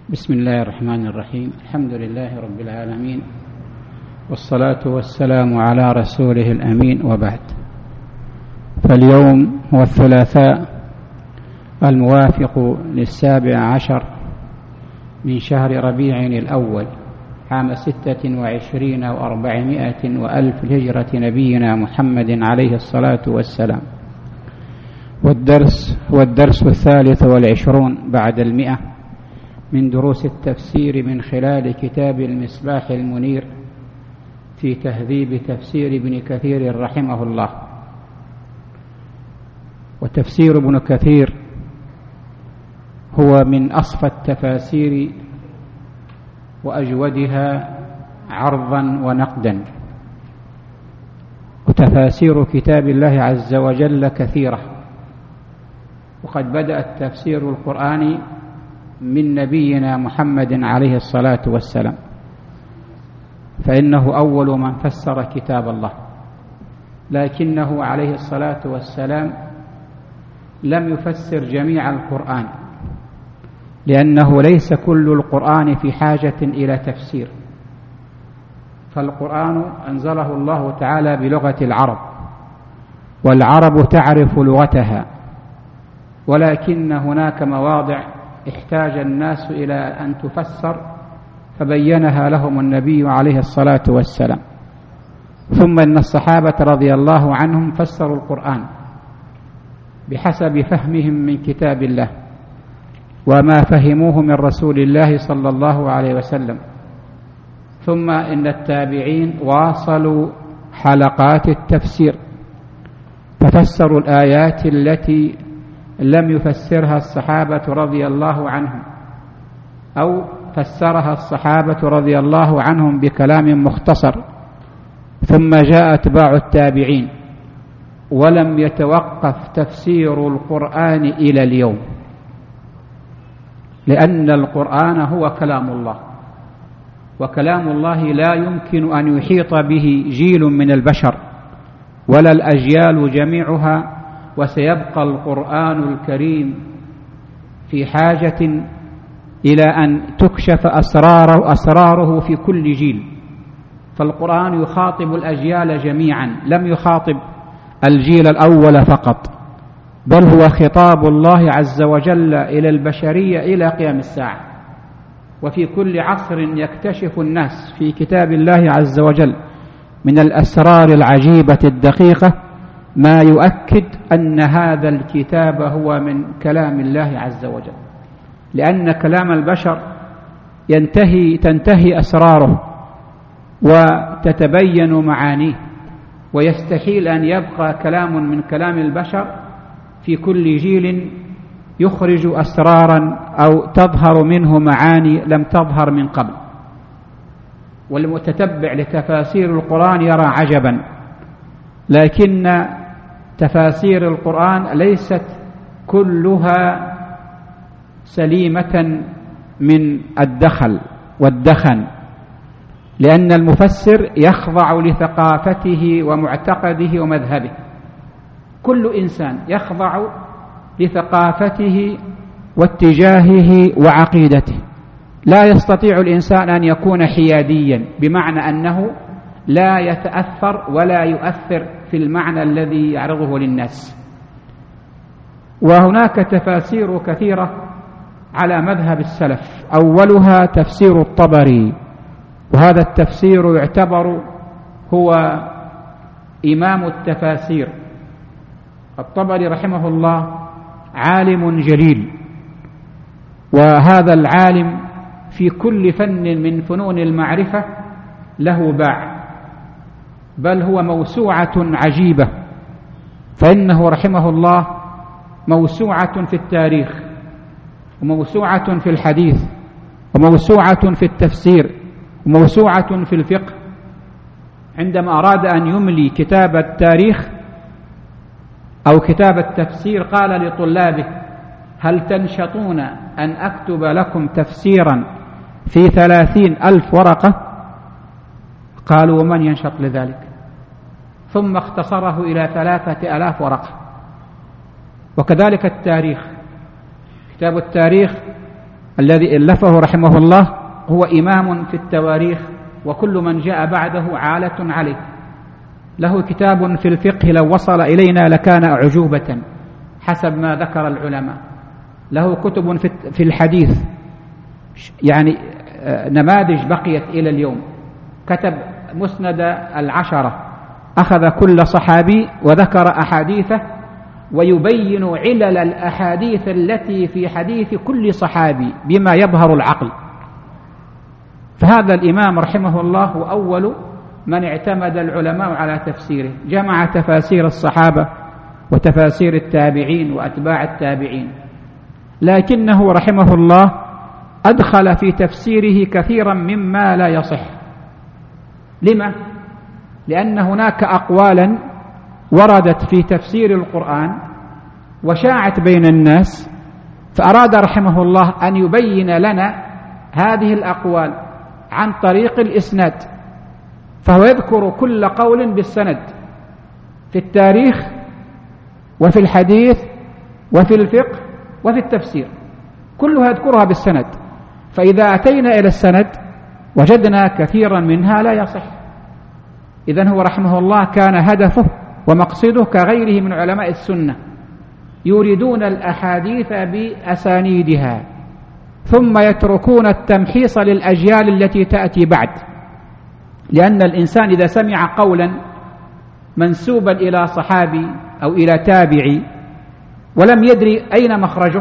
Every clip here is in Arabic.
بسم الله الرحمن الرحيم. الحمد لله رب العالمين، والصلاة والسلام على رسوله الأمين، وبعد. فاليوم هو الثلاثاء الموافق 17 من شهر ربيع الأول عام 26 و400 وألف الهجرة نبينا محمد عليه الصلاة والسلام، والدرس 23 بعد 100 من دروس التفسير من خلال كتاب المصباح المنير في تهذيب تفسير ابن كثير رحمه الله. وتفسير ابن كثير هو من أصفى التفاسير وأجودها عرضا ونقدا، وتفاسير كتاب الله عز وجل كثيرة، وقد بدأ التفسير القرآني من نبينا محمد عليه الصلاة والسلام، فإنه أول من فسر كتاب الله، لكنه عليه الصلاة والسلام لم يفسر جميع القرآن، لأنه ليس كل القرآن في حاجة إلى تفسير، فالقرآن أنزله الله تعالى بلغة العرب، والعرب تعرف لغتها، ولكن هناك مواضع احتاج الناس إلى أن تفسر فبينها لهم النبي عليه الصلاة والسلام. ثم إن الصحابة رضي الله عنهم فسروا القرآن بحسب فهمهم من كتاب الله وما فهموه من رسول الله صلى الله عليه وسلم. ثم إن التابعين واصلوا حلقات التفسير ففسروا الآيات التي لم يفسرها الصحابة رضي الله عنهم، أو فسرها الصحابة رضي الله عنهم بكلام مختصر. ثم جاء أتباع التابعين، ولم يتوقف تفسير القرآن إلى اليوم، لأن القرآن هو كلام الله، وكلام الله لا يمكن أن يحيط به جيل من البشر ولا الأجيال جميعها، وسيبقى القرآن الكريم في حاجة إلى أن تكشف أسراره في كل جيل. فالقرآن يخاطب الأجيال جميعا، لم يخاطب الجيل الأول فقط، بل هو خطاب الله عز وجل إلى البشرية إلى قيام الساعة. وفي كل عصر يكتشف الناس في كتاب الله عز وجل من الأسرار العجيبة الدقيقة ما يؤكد أن هذا الكتاب هو من كلام الله عز وجل، لأن كلام البشر تنتهي أسراره وتتبين معانيه، ويستحيل أن يبقى كلام من كلام البشر في كل جيل يخرج أسرارا أو تظهر منه معاني لم تظهر من قبل. والمتتبع لتفاسير القرآن يرى عجبا، لكن تفاسير القرآن ليست كلها سليمة من الدخل والدخن، لأن المفسر يخضع لثقافته ومعتقده ومذهبه. كل إنسان يخضع لثقافته واتجاهه وعقيدته، لا يستطيع الإنسان أن يكون حياديا، بمعنى أنه لا يتأثر ولا يؤثر في المعنى الذي يعرضه للناس. وهناك تفاسير كثيرة على مذهب السلف، أولها تفسير الطبري، وهذا التفسير يعتبر هو إمام التفاسير. الطبري رحمه الله عالم جليل، وهذا العالم في كل فن من فنون المعرفة له باع، بل هو موسوعة عجيبة. فإنه رحمه الله موسوعة في التاريخ، وموسوعة في الحديث، وموسوعة في التفسير، وموسوعة في الفقه. عندما أراد أن يملي كتاب التاريخ أو كتاب التفسير قال لطلابه: هل تنشطون أن أكتب لكم تفسيرا في 30,000 ورقة؟ قالوا: ومن ينشط لذلك؟ ثم اختصره إلى 3,000 ورقة. وكذلك التاريخ، كتاب التاريخ الذي ألفه رحمه الله هو إمام في التواريخ، وكل من جاء بعده عالة عليه. له كتاب في الفقه لو وصل إلينا لكان أعجوبة حسب ما ذكر العلماء. له كتب في الحديث، يعني نماذج بقيت إلى اليوم. كتب مسند العشرة، أخذ كل صحابي وذكر أحاديثه ويبين علل الأحاديث التي في حديث كل صحابي بما يظهر العقل. فهذا الإمام رحمه الله هو أول من اعتمد العلماء على تفسيره، جمع تفاسير الصحابة وتفاسير التابعين وأتباع التابعين، لكنه رحمه الله أدخل في تفسيره كثيرا مما لا يصح. لما؟ لأن هناك أقوالا وردت في تفسير القرآن وشاعت بين الناس، فأراد رحمه الله أن يبين لنا هذه الأقوال عن طريق الإسناد، فهو يذكر كل قول بالسند في التاريخ وفي الحديث وفي الفقه وفي التفسير، كلها يذكرها بالسند. فإذا أتينا إلى السند وجدنا كثيرا منها لا يصح. إذن هو رحمه الله كان هدفه ومقصده كغيره من علماء السنة، يريدون الأحاديث بأسانيدها ثم يتركون التمحيص للأجيال التي تأتي بعد. لأن الإنسان إذا سمع قولا منسوبا إلى صحابي أو إلى تابعي ولم يدري أين مخرجه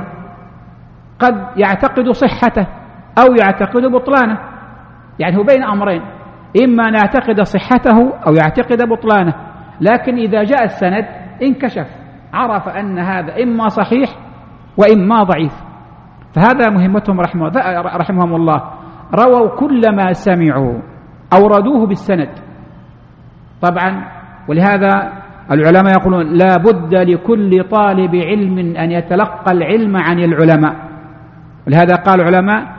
قد يعتقد صحته أو يعتقد بطلانه، يعني هو بين أمرين، إما نعتقد صحته أو يعتقد بطلانه. لكن إذا جاء السند انكشف، عرف أن هذا إما صحيح وإما ضعيف. فهذا مهمتهم رحمهم الله، رووا كل ما سمعوا أوردوه بالسند طبعا. ولهذا العلماء يقولون لا بد لكل طالب علم أن يتلقى العلم عن العلماء. ولهذا قال العلماء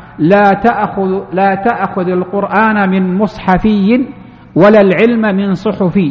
لا تأخذ القرآن من مصحفي ولا العلم من صحفي،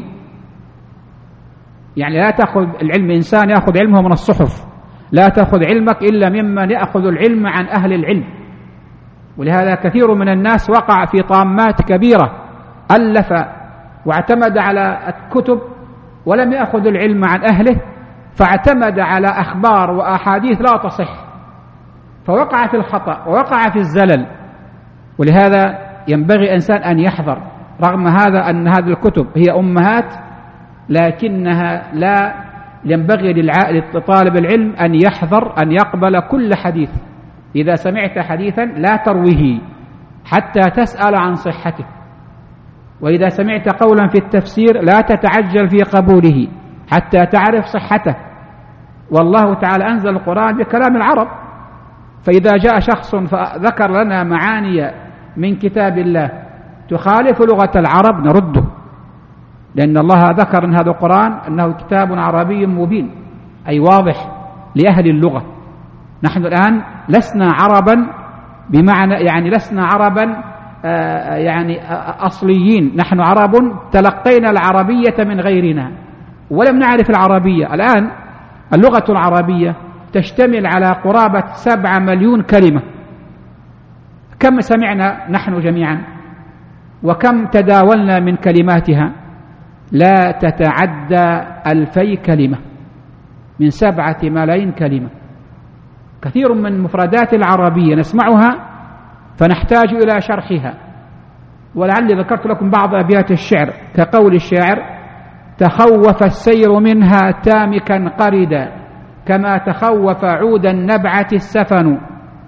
يعني لا تأخذ العلم إنسان يأخذ علمه من الصحف، لا تأخذ علمك إلا ممن يأخذ العلم عن أهل العلم. ولهذا كثير من الناس وقع في طامات كبيرة، ألف واعتمد على الكتب ولم يأخذ العلم عن أهله، فاعتمد على أخبار وأحاديث لا تصح، فوقع في الخطأ ووقع في الزلل. ولهذا ينبغي إنسان أن يحذر، رغم هذا أن هذه الكتب هي أمهات، لكنها لا ينبغي لطالب العلم أن يحذر أن يقبل كل حديث. إذا سمعت حديثا لا ترويه حتى تسأل عن صحته، وإذا سمعت قولا في التفسير لا تتعجل في قبوله حتى تعرف صحته. والله تعالى أنزل القرآن بكلام العرب، فإذا جاء شخص فذكر لنا معاني من كتاب الله تخالف لغة العرب نرده، لأن الله ذكر أن هذا القرآن أنه كتاب عربي مبين، أي واضح لأهل اللغة. نحن الآن لسنا عربا بمعنى يعني لسنا عربا يعني أصليين، نحن عرب تلقينا العربية من غيرنا ولم نعرف العربية. الآن اللغة العربية تشتمل على قرابة 7 مليون كلمة. كم سمعنا نحن جميعا وكم تداولنا من كلماتها؟ لا تتعدى 2000 كلمة من 7 ملايين كلمة. كثير من مفردات العربية نسمعها فنحتاج إلى شرحها. ولعلي ذكرت لكم بعض أبيات الشعر كقول الشاعر: تخوف السير منها تامكا قردا كما تخوف عود النبعة السفن.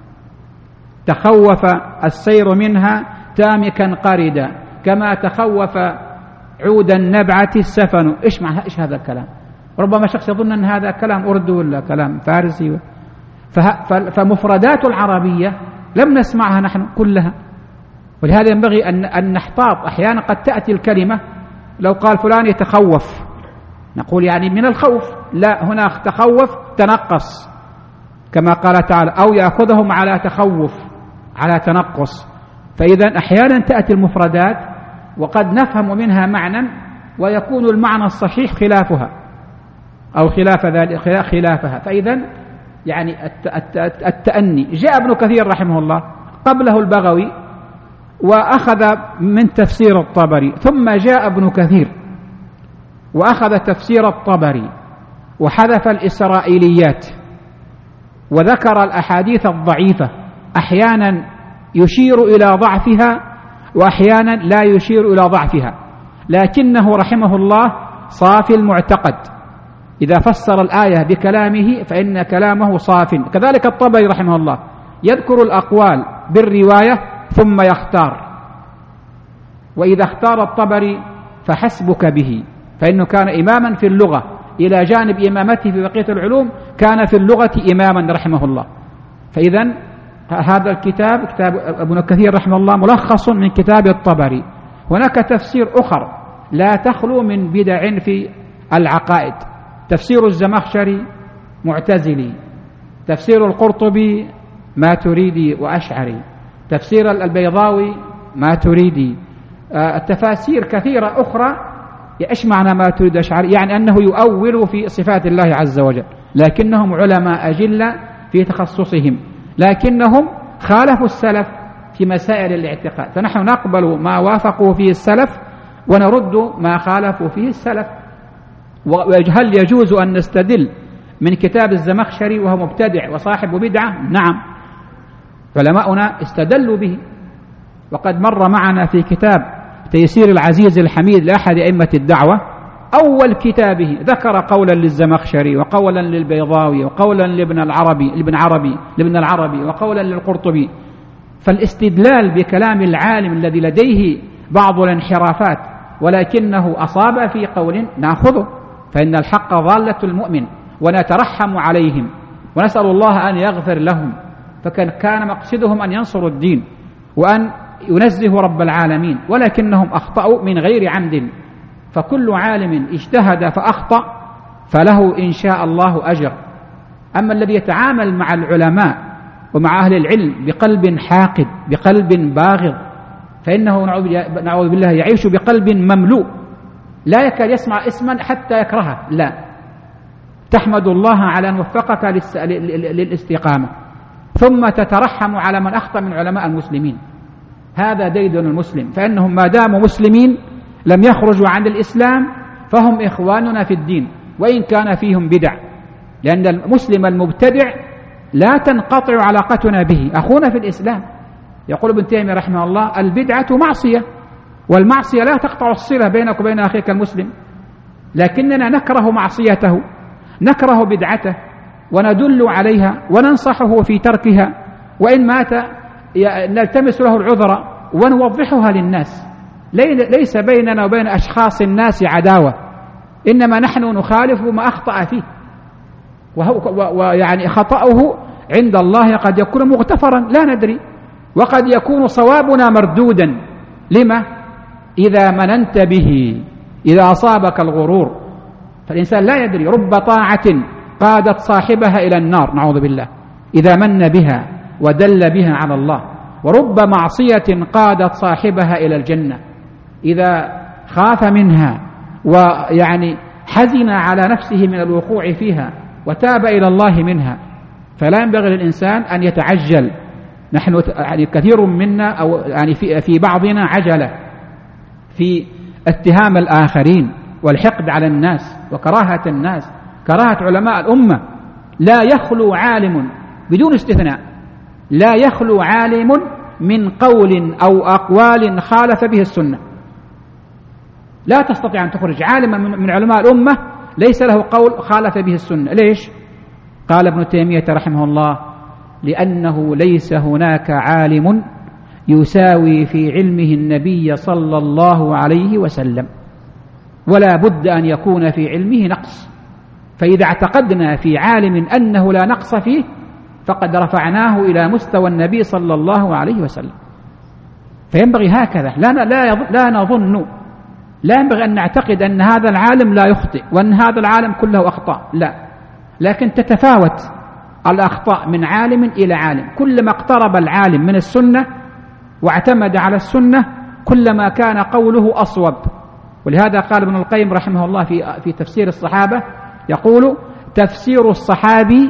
تخوف السير منها تامكا قردا كما تخوف عود النبعة السفن. إيش هذا الكلام؟ ربما شخص يظن أن هذا كلام أردو ولا كلام فارسي. فمفردات العربية لم نسمعها نحن كلها، ولهذا ينبغي أن نحتاط. أحيانا قد تأتي الكلمة لو قال فلان يتخوف نقول يعني من الخوف، لا، هنا تخوف تنقص كما قال تعالى: أو يأخذهم على تخوف على تنقص. فإذا أحيانا تأتي المفردات وقد نفهم منها معنى ويكون المعنى الصحيح خلافها أو خلاف ذلك خلافها. فإذا يعني التأني. جاء ابن كثير رحمه الله قبله البغوي وأخذ من تفسير الطبري، ثم جاء ابن كثير وأخذ تفسير الطبري وحذف الإسرائيليات وذكر الأحاديث الضعيفة، أحيانا يشير إلى ضعفها وأحيانا لا يشير إلى ضعفها، لكنه رحمه الله صافي المعتقد، إذا فسر الآية بكلامه فإن كلامه صاف. كذلك الطبري رحمه الله يذكر الأقوال بالرواية ثم يختار، وإذا اختار الطبري فحسبك به، فإنه كان إماما في اللغة إلى جانب إمامته في بقية العلوم، كان في اللغة إماما رحمه الله. فإذا هذا الكتاب كتاب ابن كثير رحمه الله ملخص من كتاب الطبري. هناك تفسير أخر لا تخلو من بدع في العقائد، تفسير الزمخشري معتزلي، تفسير القرطبي ماتريدي وأشعري، تفسير البيضاوي ماتريدي، التفاسير كثيرة أخرى. إيش معنى ماتريدي أشعري؟ يعني أنه يؤول في صفات الله عز وجل، لكنهم علماء أجلة في تخصصهم، لكنهم خالفوا السلف في مسائل الاعتقاد، فنحن نقبل ما وافقوا فيه السلف ونرد ما خالفوا فيه السلف. وهل يجوز أن نستدل من كتاب الزمخشري وهو مبتدع وصاحب بدعة؟ نعم، علماؤنا استدلوا به، وقد مر معنا في كتاب تيسير العزيز الحميد لأحد أئمة الدعوة أول كتابه ذكر قولا للزمخشري وقولا للبيضاوي وقولا لابن العربي وقولا للقرطبي. فالاستدلال بكلام العالم الذي لديه بعض الانحرافات ولكنه أصاب في قول نأخذه، فإن الحق ضالة المؤمن ونترحم عليهم ونسأل الله أن يغفر لهم، فكان مقصدهم أن ينصروا الدين وأن ينزهوا رب العالمين، ولكنهم أخطأوا من غير عمد. فكل عالم اجتهد فأخطأ فله إن شاء الله أجر. أما الذي يتعامل مع العلماء ومع أهل العلم بقلب حاقد بقلب باغض فإنه نعوذ بالله يعيش بقلب مملوء، لا يكاد يسمع اسما حتى يكرهه. لا، تحمد الله على أن وفقك للاستقامة، ثم تترحم على من أخطأ من علماء المسلمين. هذا ديدن المسلم، فإنهم ما داموا مسلمين لم يخرجوا عن الإسلام فهم إخواننا في الدين وإن كان فيهم بدع، لأن المسلم المبتدع لا تنقطع علاقتنا به، أخونا في الإسلام. يقول ابن تيمية رحمه الله البدعة معصية، والمعصية لا تقطع الصلة بينك وبين أخيك المسلم، لكننا نكره معصيته، نكره بدعته، وندل عليها وننصحه في تركها، وإن مات نلتمس له العذر ونوضحها للناس. ليس بيننا وبين أشخاص الناس عداوة، إنما نحن نخالف ما أخطأ فيه، ويعني خطأه عند الله قد يكون مغتفرا لا ندري، وقد يكون صوابنا مردودا. لما؟ إذا مننت به، إذا أصابك الغرور، فالإنسان لا يدري، رب طاعة قادت صاحبها إلى النار نعوذ بالله إذا من بها ودل بها على الله، ورب معصية قادت صاحبها إلى الجنة إذا خاف منها ويعني حزن على نفسه من الوقوع فيها وتاب إلى الله منها. فلا ينبغي للإنسان أن يتعجل. نحن يعني كثير منا أو يعني في بعضنا عجلة في اتهام الآخرين والحقد على الناس وكراهة الناس، كراهة علماء الأمة. لا يخلو عالم بدون استثناء، لا يخلو عالم من قول أو أقوال خالف به السنة. لا تستطيع أن تخرج عالما من علماء الأمة ليس له قول خالف به السنة. ليش؟ قال ابن تيمية رحمه الله لأنه ليس هناك عالم يساوي في علمه النبي صلى الله عليه وسلم، ولا بد أن يكون في علمه نقص، فإذا اعتقدنا في عالم أنه لا نقص فيه فقد رفعناه إلى مستوى النبي صلى الله عليه وسلم. فينبغي هكذا، لا نظن، لا ينبغي أن نعتقد أن هذا العالم لا يخطئ وأن هذا العالم كله أخطاء، لا، لكن تتفاوت الأخطاء من عالم إلى عالم. كلما اقترب العالم من السنة واعتمد على السنة كلما كان قوله أصوب. ولهذا قال ابن القيم رحمه الله في تفسير الصحابة، يقول تفسير الصحابي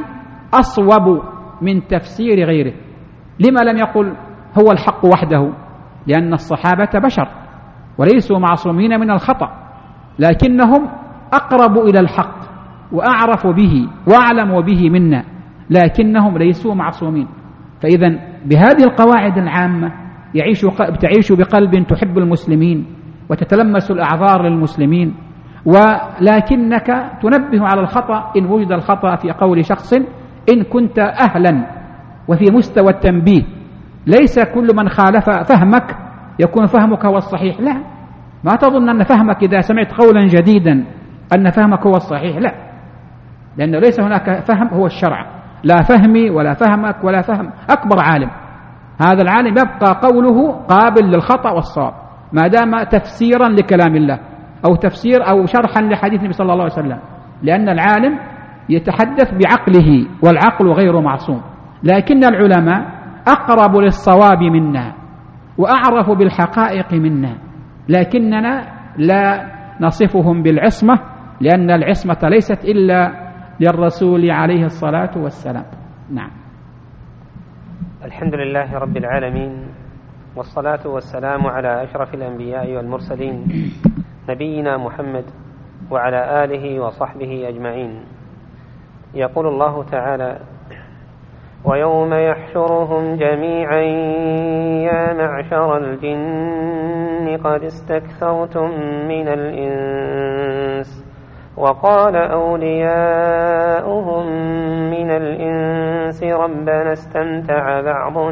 أصوب من تفسير غيره. لما لم يقل هو الحق وحده؟ لأن الصحابة بشر وليسوا معصومين من الخطأ، لكنهم أقرب إلى الحق وأعرف به وأعلم به منا، لكنهم ليسوا معصومين. فإذا بهذه القواعد العامة تعيش بقلب تحب المسلمين وتتلمس الأعذار للمسلمين، ولكنك تنبه على الخطأ إن وجد الخطأ في قول شخص إن كنت أهلا وفي مستوى التنبيه. ليس كل من خالف فهمك يكون فهمك هو الصحيح، لا، ما تظن أن فهمك إذا سمعت قولا جديدا أن فهمك هو الصحيح، لا، لأنه ليس هناك فهم هو الشرع، لا فهمي ولا فهمك ولا فهم أكبر عالم. هذا العالم يبقى قوله قابل للخطأ والصواب ما دام تفسيرا لكلام الله أو تفسير أو شرحا لحديث النبي صلى الله عليه وسلم، لأن العالم يتحدث بعقله والعقل غير معصوم. لكن العلماء أقرب للصواب منا وأعرف بالحقائق منا، لكننا لا نصفهم بالعصمة، لأن العصمة ليست إلا للرسول عليه الصلاة والسلام. نعم. الحمد لله رب العالمين، والصلاة والسلام على أشرف الأنبياء والمرسلين نبينا محمد وعلى آله وصحبه أجمعين. يقول الله تعالى: ويوم يحشرهم جميعا يا معشر الجن قد استكثرتم من الإنس وقال أولياؤهم من الإنس ربنا استمتع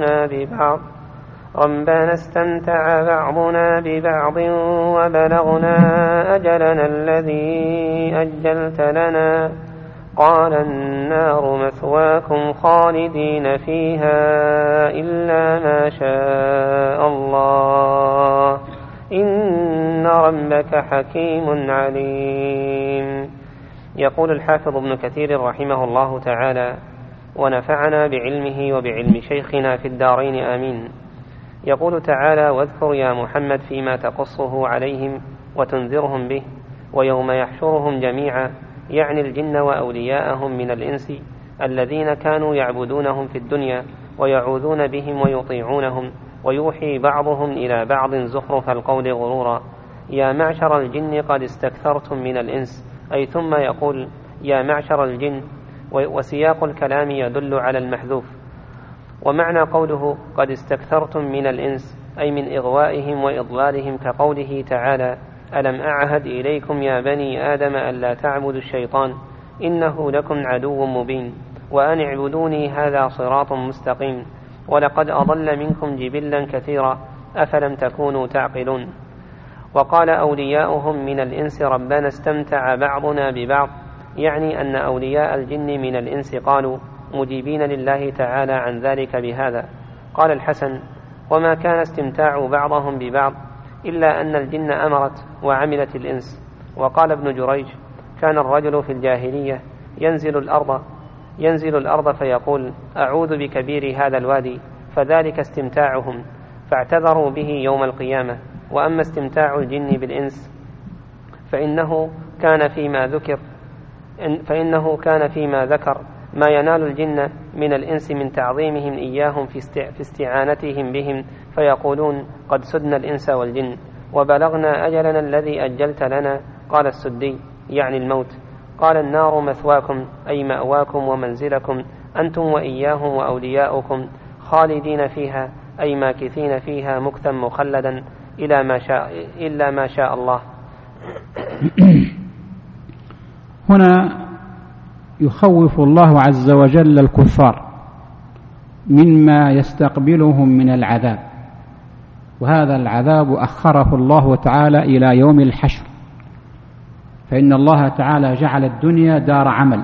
بعضنا ببعض وبلغنا أجلنا الذي أجلت لنا قال النار مثواكم خالدين فيها إلا ما شاء الله إن ربك حكيم عليم. يقول الحافظ ابن كثير رحمه الله تعالى: ونفعنا بعلمه وبعلم شيخنا في الدارين آمين. يقول تعالى: واذكر يا محمد فيما تقصه عليهم وتنذرهم به ويوم يحشرهم جميعا، يعني الجن وأولياءهم من الإنس الذين كانوا يعبدونهم في الدنيا ويعوذون بهم ويطيعونهم، ويوحي بعضهم إلى بعض زخرف القول غرورا: يا معشر الجن قد استكثرتم من الإنس، أي ثم يقول يا معشر الجن، وسياق الكلام يدل على المحذوف. ومعنى قوله قد استكثرتم من الإنس أي من إغوائهم وإضلالهم، كقوله تعالى: ألم أعهد إليكم يا بني آدم ألا تعبدوا الشيطان إنه لكم عدو مبين وأن اعبدوني هذا صراط مستقيم ولقد أضل منكم جبلا كثيرا أفلم تكونوا تعقلون. وقال أولياؤهم من الإنس ربنا استمتع بعضنا ببعض، يعني أن أولياء الجن من الإنس قالوا مجيبين لله تعالى عن ذلك بهذا. قال الحسن: وما كان استمتاع بعضهم ببعض إلا أن الجن أمرت وعملت الإنس. وقال ابن جريج: كان الرجل في الجاهلية ينزل الأرض فيقول أعوذ بكبير هذا الوادي، فذلك استمتاعهم، فاعتذروا به يوم القيامة. وأما استمتاع الجن بالإنس فإنه كان فيما ذكر ما ينال الجن من الإنس من تعظيمهم إياهم في استعانتهم بهم، فيقولون قد سدنا الإنس والجن وبلغنا أجلنا الذي أجلت لنا. قال السدي يعني الموت. قال النار مثواكم أي مأواكم ومنزلكم أنتم وإياهم وأولياؤكم، خالدين فيها أي ماكثين فيها مكثا مخلدا إلا ما شاء الله. هنا يخوف الله عز وجل الكفار مما يستقبلهم من العذاب، وهذا العذاب أخره الله تعالى إلى يوم الحشر، فإن الله تعالى جعل الدنيا دار عمل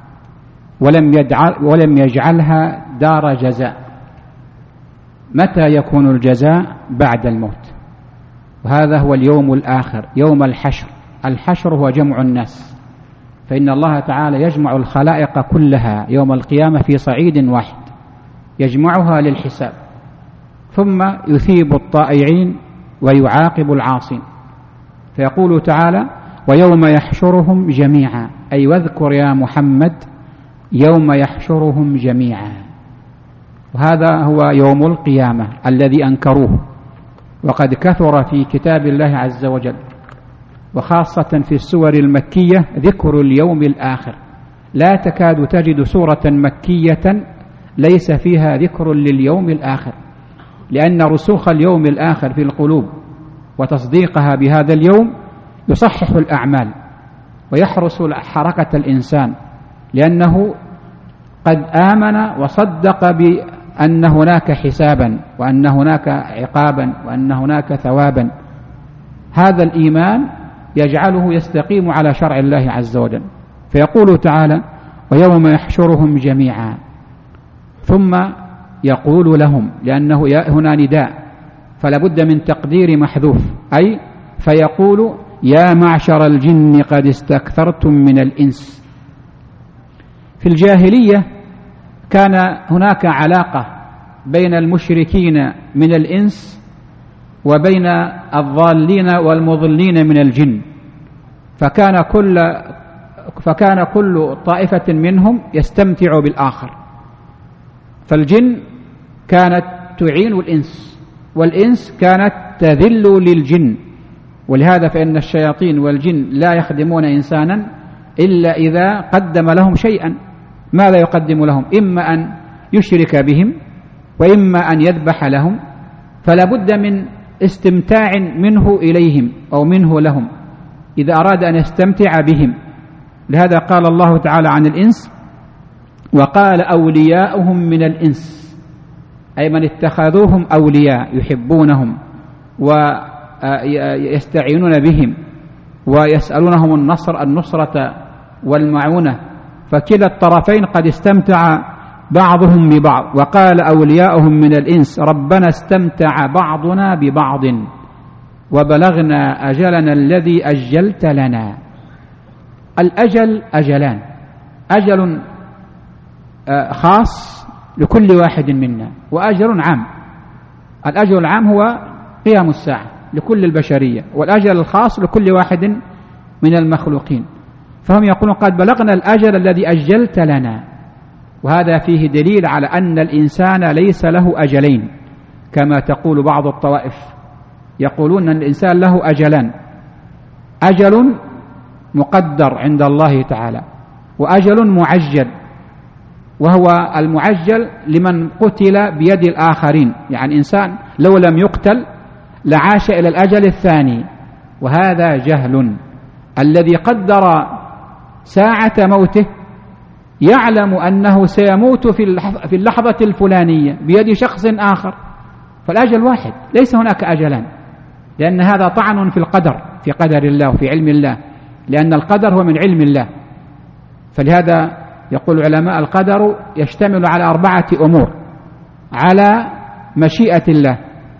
ولم يجعلها دار جزاء. متى يكون الجزاء؟ بعد الموت، وهذا هو اليوم الآخر، يوم الحشر. الحشر هو جمع الناس، فإن الله تعالى يجمع الخلائق كلها يوم القيامة في صعيد واحد، يجمعها للحساب، ثم يثيب الطائعين ويعاقب العاصين. فيقول تعالى: ويوم يحشرهم جميعا، أي واذكر يا محمد يوم يحشرهم جميعا. وهذا هو يوم القيامة الذي أنكروه، وقد كثر في كتاب الله عز وجل وخاصة في السور المكية ذكر اليوم الآخر. لا تكاد تجد سورة مكية ليس فيها ذكر لليوم الآخر، لأن رسوخ اليوم الآخر في القلوب وتصديقها بهذا اليوم يصحح الأعمال ويحرس حركة الإنسان، لأنه قد آمن وصدق بأن هناك حسابا وأن هناك عقابا وأن هناك ثوابا. هذا الإيمان يجعله يستقيم على شرع الله عز وجل. فيقول تعالى: ويوم يحشرهم جميعا، ثم يقول لهم، لأنه هنا نداء فلا بد من تقدير محذوف، أي فيقول: يا معشر الجن قد استكثرتم من الإنس. في الجاهلية كان هناك علاقة بين المشركين من الإنس وبين الضالين والمضلين من الجن، فكان كل طائفة منهم يستمتع بالآخر. فالجن كانت تعين الإنس، والإنس كانت تذل للجن. ولهذا فإن الشياطين والجن لا يخدمون إنسانا إلا إذا قدم لهم شيئا. ماذا يقدم لهم؟ إما أن يشرك بهم وإما أن يذبح لهم، فلا بد من استمتاع منه إليهم أو منه لهم إذا أراد أن يستمتع بهم. لهذا قال الله تعالى عن الإنس: وقال أولياؤهم من الإنس، أي من اتخذوهم أولياء يحبونهم ويستعينون بهم ويسألونهم النصرة والمعونة، فكلا الطرفين قد استمتع بعضهم ببعض. وقال أولياؤهم من الإنس ربنا استمتع بعضنا ببعض وبلغنا أجلنا الذي أجلت لنا. الأجل أجلان: أجل خاص لكل واحد منا، وأجل عام. الأجل العام هو قيام الساعة لكل البشرية، والأجل الخاص لكل واحد من المخلوقين. فهم يقولون قد بلغنا الأجل الذي أجلت لنا، وهذا فيه دليل على أن الإنسان ليس له أجلين كما تقول بعض الطوائف، يقولون أن الإنسان له أجلان: أجل مقدر عند الله تعالى، وأجل معجل، وهو المعجل لمن قتل بيد الآخرين. يعني إنسان لو لم يقتل لعاش إلى الأجل الثاني، وهذا جهل. الذي قدر ساعة موته يعلم أنه سيموت في اللحظة الفلانية بيد شخص آخر، فالأجل واحد، ليس هناك أجلان، لأن هذا طعن في القدر، في قدر الله وفي علم الله، لأن القدر هو من علم الله. فلهذا يقول العلماء القدر يشتمل على 4 أمور: على مشيئة الله،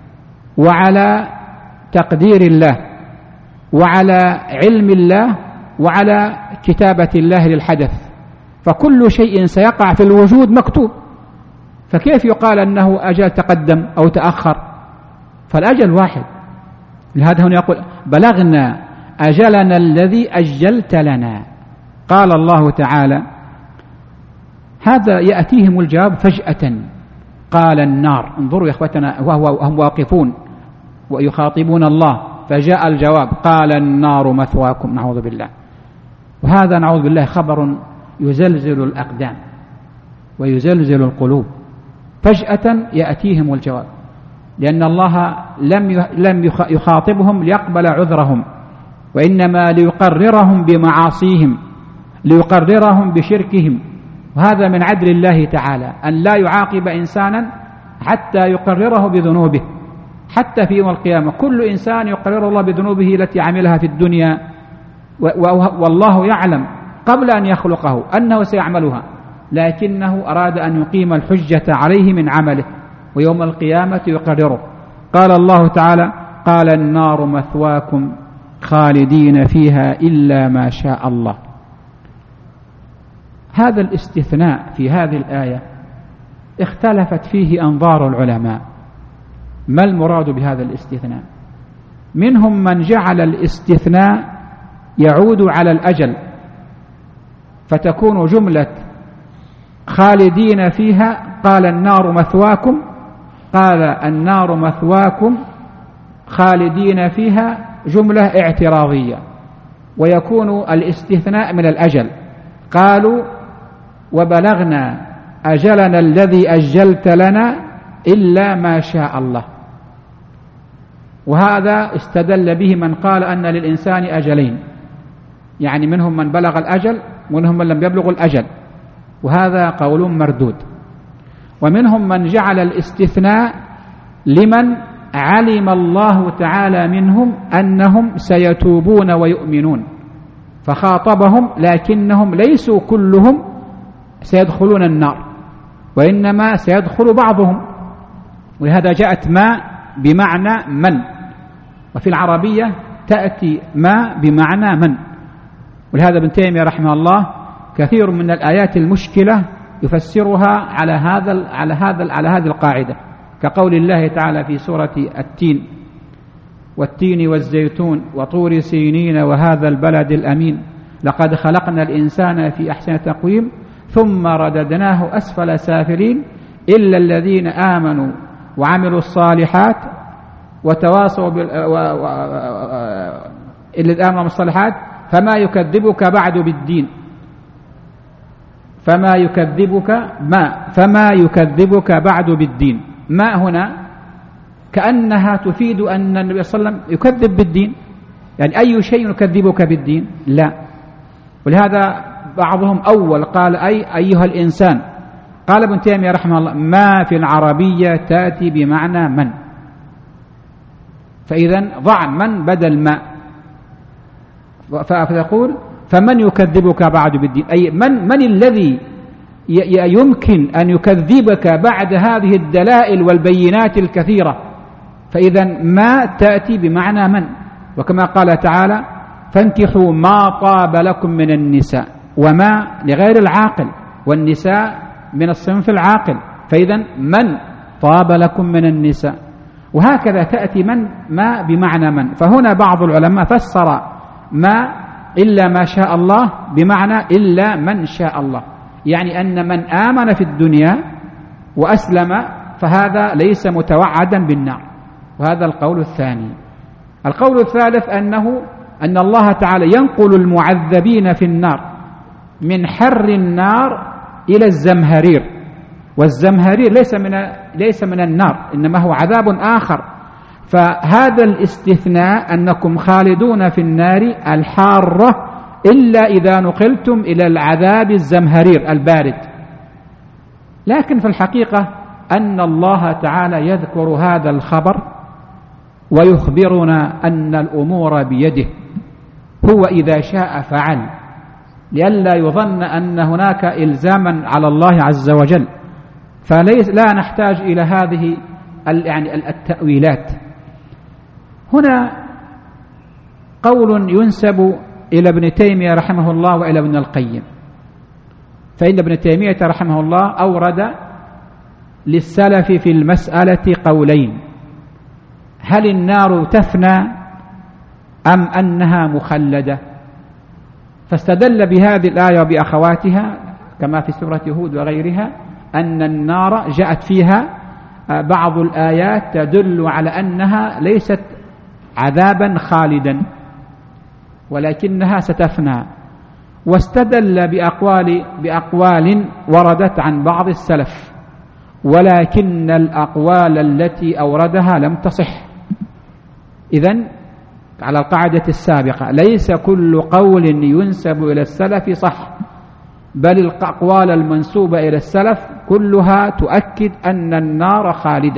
وعلى تقدير الله، وعلى علم الله، وعلى كتابة الله للحدث. فكل شيء سيقع في الوجود مكتوب، فكيف يقال أنه أجل تقدم أو تأخر؟ فالأجل واحد. لهذا هنا يقول بلغنا أجلنا الذي أجلت لنا. قال الله تعالى: هذا يأتيهم الجواب فجأة. قال النار، انظروا يا إخوتنا، وهم واقفون ويخاطبون الله، فجاء الجواب: قال النار مثواكم. نعوذ بالله. وهذا نعوذ بالله خبر يزلزل الأقدام ويزلزل القلوب. فجأة يأتيهم الجواب، لأن الله لم يخاطبهم ليقبل عذرهم، وإنما ليقررهم بمعاصيهم، ليقررهم بشركهم. وهذا من عدل الله تعالى أن لا يعاقب إنسانا حتى يقرره بذنوبه. حتى في يوم القيامة كل إنسان يقرر الله بذنوبه التي عملها في الدنيا، والله يعلم قبل أن يخلقه أنه سيعملها، لكنه أراد أن يقيم الحجة عليه من عمله، ويوم القيامة يقرره. قال الله تعالى: قال النار مثواكم خالدين فيها إلا ما شاء الله. هذا الاستثناء في هذه الآية اختلفت فيه أنظار العلماء. ما المراد بهذا الاستثناء؟ منهم من جعل الاستثناء يعود على الأجل، فتكون جملة خالدين فيها قال النار مثواكم، قال النار مثواكم خالدين فيها جملة اعتراضية، ويكون الاستثناء من الأجل. قالوا وبلغنا أجلنا الذي أجلت لنا إلا ما شاء الله. وهذا استدل به من قال أن للإنسان أجلين، يعني منهم من بلغ الأجل ومنهم من لم يبلغ الأجل، وهذا قول مردود. ومنهم من جعل الاستثناء لمن علم الله تعالى منهم أنهم سيتوبون ويؤمنون فخاطبهم، لكنهم ليسوا كلهم سيدخلون النار، وإنما سيدخل بعضهم. ولهذا جاءت ما بمعنى من، وفي العربية تأتي ما بمعنى من. ولهذا ابن تيمية رحمه الله كثير من الآيات المشكلة يفسرها على هذه القاعدة، كقول الله تعالى في سورة التين: والتين والزيتون وطور سينين وهذا البلد الأمين لقد خلقنا الإنسان في أحسن تقويم ثم رددناه أسفل سافلين إلا الذين آمنوا وعملوا الصالحات وتواصوا إلا آمنوا بالصالحات فما يكذبك بعد بالدين فما يكذبك بعد بالدين. ما هنا كأنها تفيد أن النبي صلى الله عليه وسلم يكذب بالدين، يعني أي شيء يكذبك بالدين؟ لا. ولهذا بعضهم أول قال أيها الإنسان. قال ابن تيمية رحمه الله: ما في العربية تأتي بمعنى من، فإذا ضع من بدل ما، فيقول فمن يكذبك بعد بالدين، أي من الذي يمكن أن يكذبك بعد هذه الدلائل والبينات الكثيرة. فإذا ما تأتي بمعنى من، وكما قال تعالى: فانكحوا ما طاب لكم من النساء، وما لغير العاقل، والنساء من الصنف العاقل، فإذا من طاب لكم من النساء. وهكذا تأتي ما بمعنى من. فهنا بعض العلماء فسر ما إلا ما شاء الله بمعنى إلا من شاء الله، يعني أن من آمن في الدنيا وأسلم فهذا ليس متوعدا بالنار. وهذا القول الثاني. القول الثالث أن الله تعالى ينقل المعذبين في النار من حر النار إلى الزمهرير، والزمهرير ليس من النار، إنما هو عذاب آخر. فهذا الاستثناء أنكم خالدون في النار الحارة إلا إذا نقلتم إلى العذاب الزمهرير البارد. لكن في الحقيقة أن الله تعالى يذكر هذا الخبر ويخبرنا أن الأمور بيده، هو إذا شاء فعل، لئلا يظن أن هناك إلزاما على الله عز وجل. لا نحتاج إلى هذه التأويلات. هنا قول ينسب إلى ابن تيمية رحمه الله وإلى ابن القيم، فإن ابن تيمية رحمه الله أورد للسلف في المسألة قولين: هل النار تفنى أم أنها مخلدة؟ فاستدل بهذه الآية وبأخواتها كما في سورة هود وغيرها أن النار جاءت فيها بعض الآيات تدل على أنها ليست عذابا خالدا ولكنها ستفنى. واستدل بأقوال وردت عن بعض السلف، ولكن الأقوال التي أوردها لم تصح. إذن على القاعدة السابقة ليس كل قول ينسب إلى السلف صح، بل الأقوال المنسوبة إلى السلف كلها تؤكد أن النار خالدة.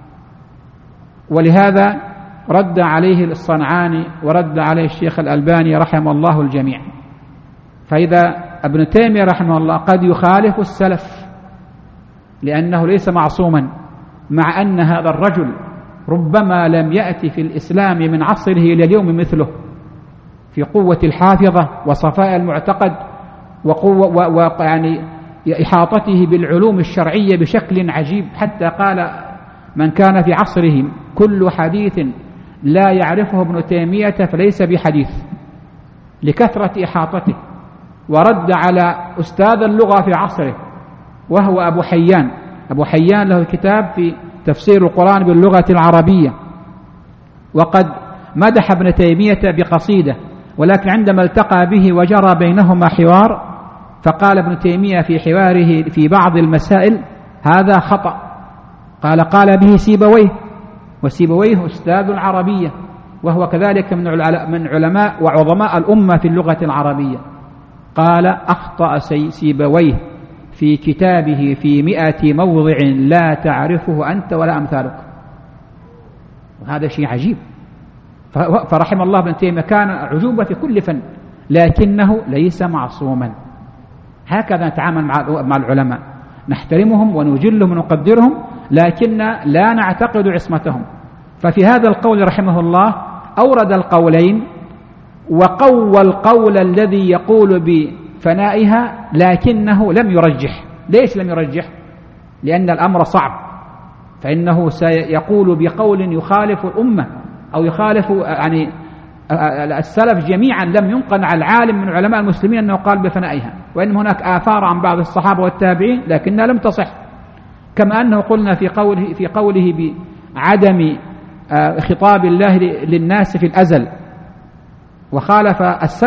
ولهذا رد عليه الصنعاني ورد عليه الشيخ الألباني رحمه الله الجميع. فإذا ابن تيمية رحمه الله قد يخالف السلف لأنه ليس معصوما، مع أن هذا الرجل ربما لم يأتي في الإسلام من عصره إلى اليوم مثله في قوة الحافظة وصفاء المعتقد ويعني إحاطته بالعلوم الشرعية بشكل عجيب، حتى قال من كان في عصره كل حديث لا يعرفه ابن تيمية فليس بحديث، لكثرة إحاطته. ورد على أستاذ اللغة في عصره وهو أبو حيان. أبو حيان له كتاب في تفسير القرآن باللغة العربية، وقد مدح ابن تيمية بقصيدة، ولكن عندما التقى به وجرى بينهما حوار فقال ابن تيمية في حواره في بعض المسائل هذا خطأ، قال به سيبويه، وسيبويه أستاذ العربية وهو كذلك من علماء وعظماء الأمة في اللغة العربية. قال أخطأ سيبويه في كتابه في 100 موضع لا تعرفه أنت ولا أمثالك. وهذا شيء عجيب. فرحم الله ابن تيمية كان عجوبة في كل فن، لكنه ليس معصوما. هكذا نتعامل مع العلماء، نحترمهم ونجلهم ونقدرهم، لكن لا نعتقد عصمتهم. ففي هذا القول رحمه الله أورد القولين، وقوى القول الذي يقول بفنائها لكنه لم يرجح. ليش لم يرجح؟ لأن الأمر صعب، فإنه سيقول بقول يخالف الأمة أو يخالف يعني السلف جميعا. لم ينقل على العالم من علماء المسلمين أنه قال بفنائها، وإن هناك آثار عن بعض الصحابة والتابعين لكنها لم تصح، كما أنه قلنا في قوله بعدم خطاب الله للناس في الأزل، وخالف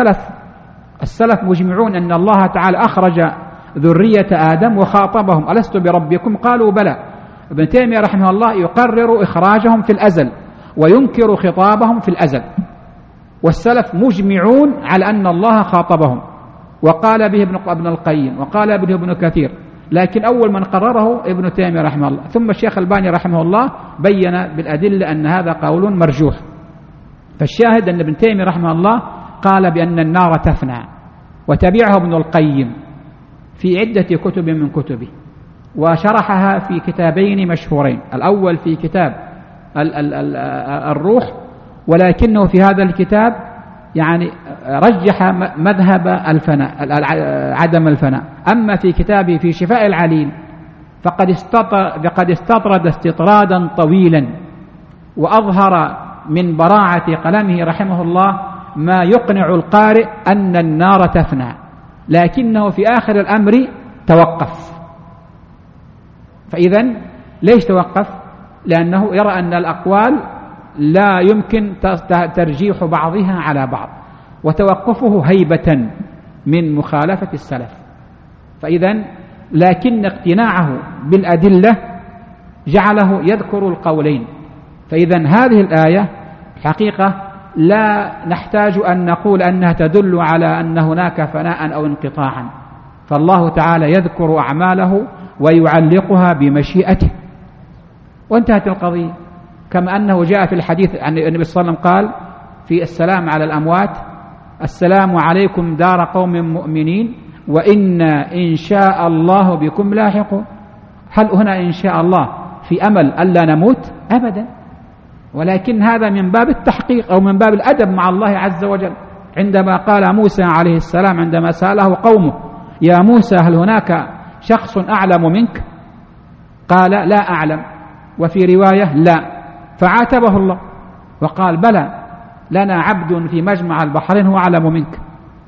السلف مجمعون أن الله تعالى أخرج ذرية آدم وخاطبهم ألست بربكم قالوا بلى. ابن تيمية رحمه الله يقرر إخراجهم في الأزل وينكر خطابهم في الأزل، والسلف مجمعون على أن الله خاطبهم، وقال به ابن القيم وقال به ابن كثير، لكن أول من قرره ابن تيمية رحمه الله. ثم الشيخ الباني رحمه الله بين بالأدلة أن هذا قول مرجوح. فالشاهد أن ابن تيمية رحمه الله قال بأن النار تفنى، وتبعه ابن القيم في عدة كتب من كتبه، وشرحها في كتابين مشهورين. الأول في كتاب الروح، ولكنه في هذا الكتاب يعني رجح مذهب الفناء عدم الفناء. أما في كتابه في شفاء العليل فقد استطرد استطرادا طويلا، وأظهر من براعة قلمه رحمه الله ما يقنع القارئ أن النار تفنى، لكنه في آخر الأمر توقف. فإذن ليش توقف؟ لأنه يرى أن الأقوال لا يمكن ترجيح بعضها على بعض، وتوقفه هيبة من مخالفة السلف. فإذن لكن اقتناعه بالأدلة جعله يذكر القولين. فإذن هذه الآية حقيقة لا نحتاج أن نقول أنها تدل على أن هناك فناء أو انقطاعا، فالله تعالى يذكر أعماله ويعلقها بمشيئته، وانتهت القضية. كما أنه جاء في الحديث عن النبي صلى الله عليه وسلم قال في السلام على الأموات: السلام عليكم دار قوم مؤمنين وإنا إن شاء الله بكم لاحقون. هل هنا إن شاء الله في أمل ألا نموت؟ أبدا، ولكن هذا من باب التحقيق أو من باب الأدب مع الله عز وجل. عندما قال موسى عليه السلام عندما سأله قومه: يا موسى هل هناك شخص أعلم منك؟ قال: لا أعلم. وفي رواية: لا. فعاتبه الله وقال: بلى، لنا عبد في مجمع البحرين هو أعلم منك.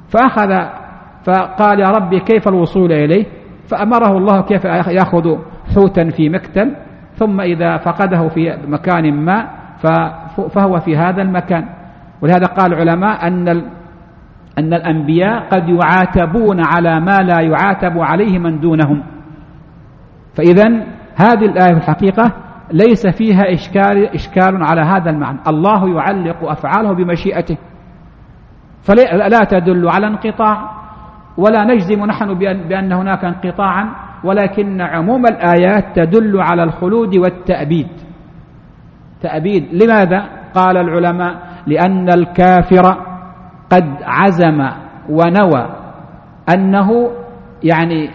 فقال: يا ربي كيف الوصول إليه؟ فأمره الله كيف يأخذ حوتا في مكتل، ثم إذا فقده في مكان ما فهو في هذا المكان. ولهذا قال العلماء أن الأنبياء قد يعاتبون على ما لا يعاتب عليه من دونهم. فإذن هذه الآية في الحقيقة ليس فيها إشكال على هذا المعنى. الله يعلق أفعاله بمشيئته، فلا تدل على انقطاع، ولا نجزم نحن بأن هناك انقطاعا، ولكن عموم الآيات تدل على الخلود والتأبيد. تأبيد لماذا؟ قال العلماء: لأن الكافر قد عزم ونوى أنه يعني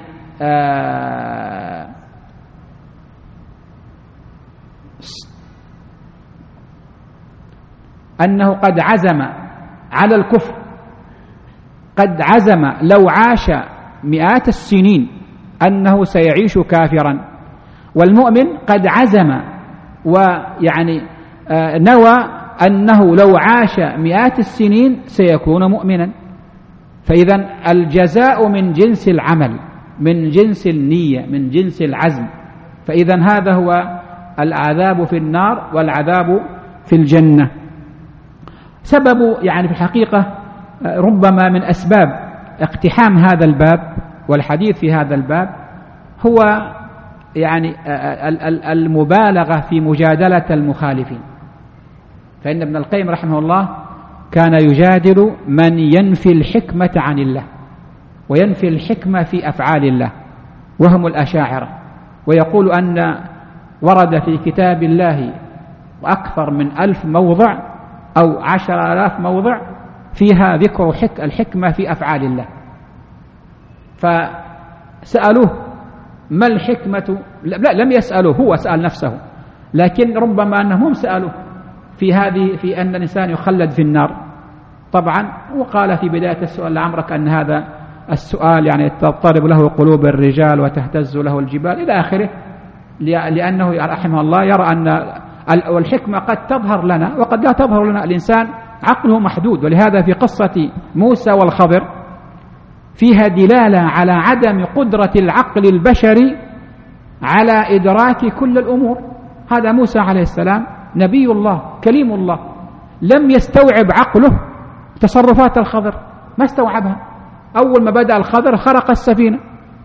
أنه قد عزم على الكفر، قد عزم لو عاش مئات السنين أنه سيعيش كافرا. والمؤمن قد عزم ويعني نوى أنه لو عاش مئات السنين سيكون مؤمنا. فإذا الجزاء من جنس العمل، من جنس النية، من جنس العزم. فإذا هذا هو العذاب في النار والعذاب في الجنة. سبب يعني في الحقيقة ربما من أسباب اقتحام هذا الباب والحديث في هذا الباب هو يعني المبالغة في مجادلة المخالفين. فإن ابن القيم رحمه الله كان يجادل من ينفي الحكمة عن الله وينفي الحكمة في أفعال الله، وهم الأشاعرة، ويقول أن ورد في كتاب الله أكثر من 1000 موضع أو 10,000 موضع فيها ذكر الحكمة في أفعال الله. فسألوه ما الحكمة؟ لا، لم يسألوه، هو سأل نفسه، لكن ربما أنهم سألوه في أن الإنسان يخلد في النار. طبعا وقال في بداية السؤال لعمرك أن هذا السؤال يعني تضطرب له قلوب الرجال وتهتز له الجبال إلى آخره، لأنه رحمه الله يرى أن الحكمة قد تظهر لنا وقد لا تظهر لنا. الإنسان عقله محدود، ولهذا في قصة موسى والخضر فيها دلالة على عدم قدرة العقل البشري على إدراك كل الأمور. هذا موسى عليه السلام نبي الله كليم الله، لم يستوعب عقله تصرفات الخضر، ما استوعبها. أول ما بدأ الخضر خرق السفينة،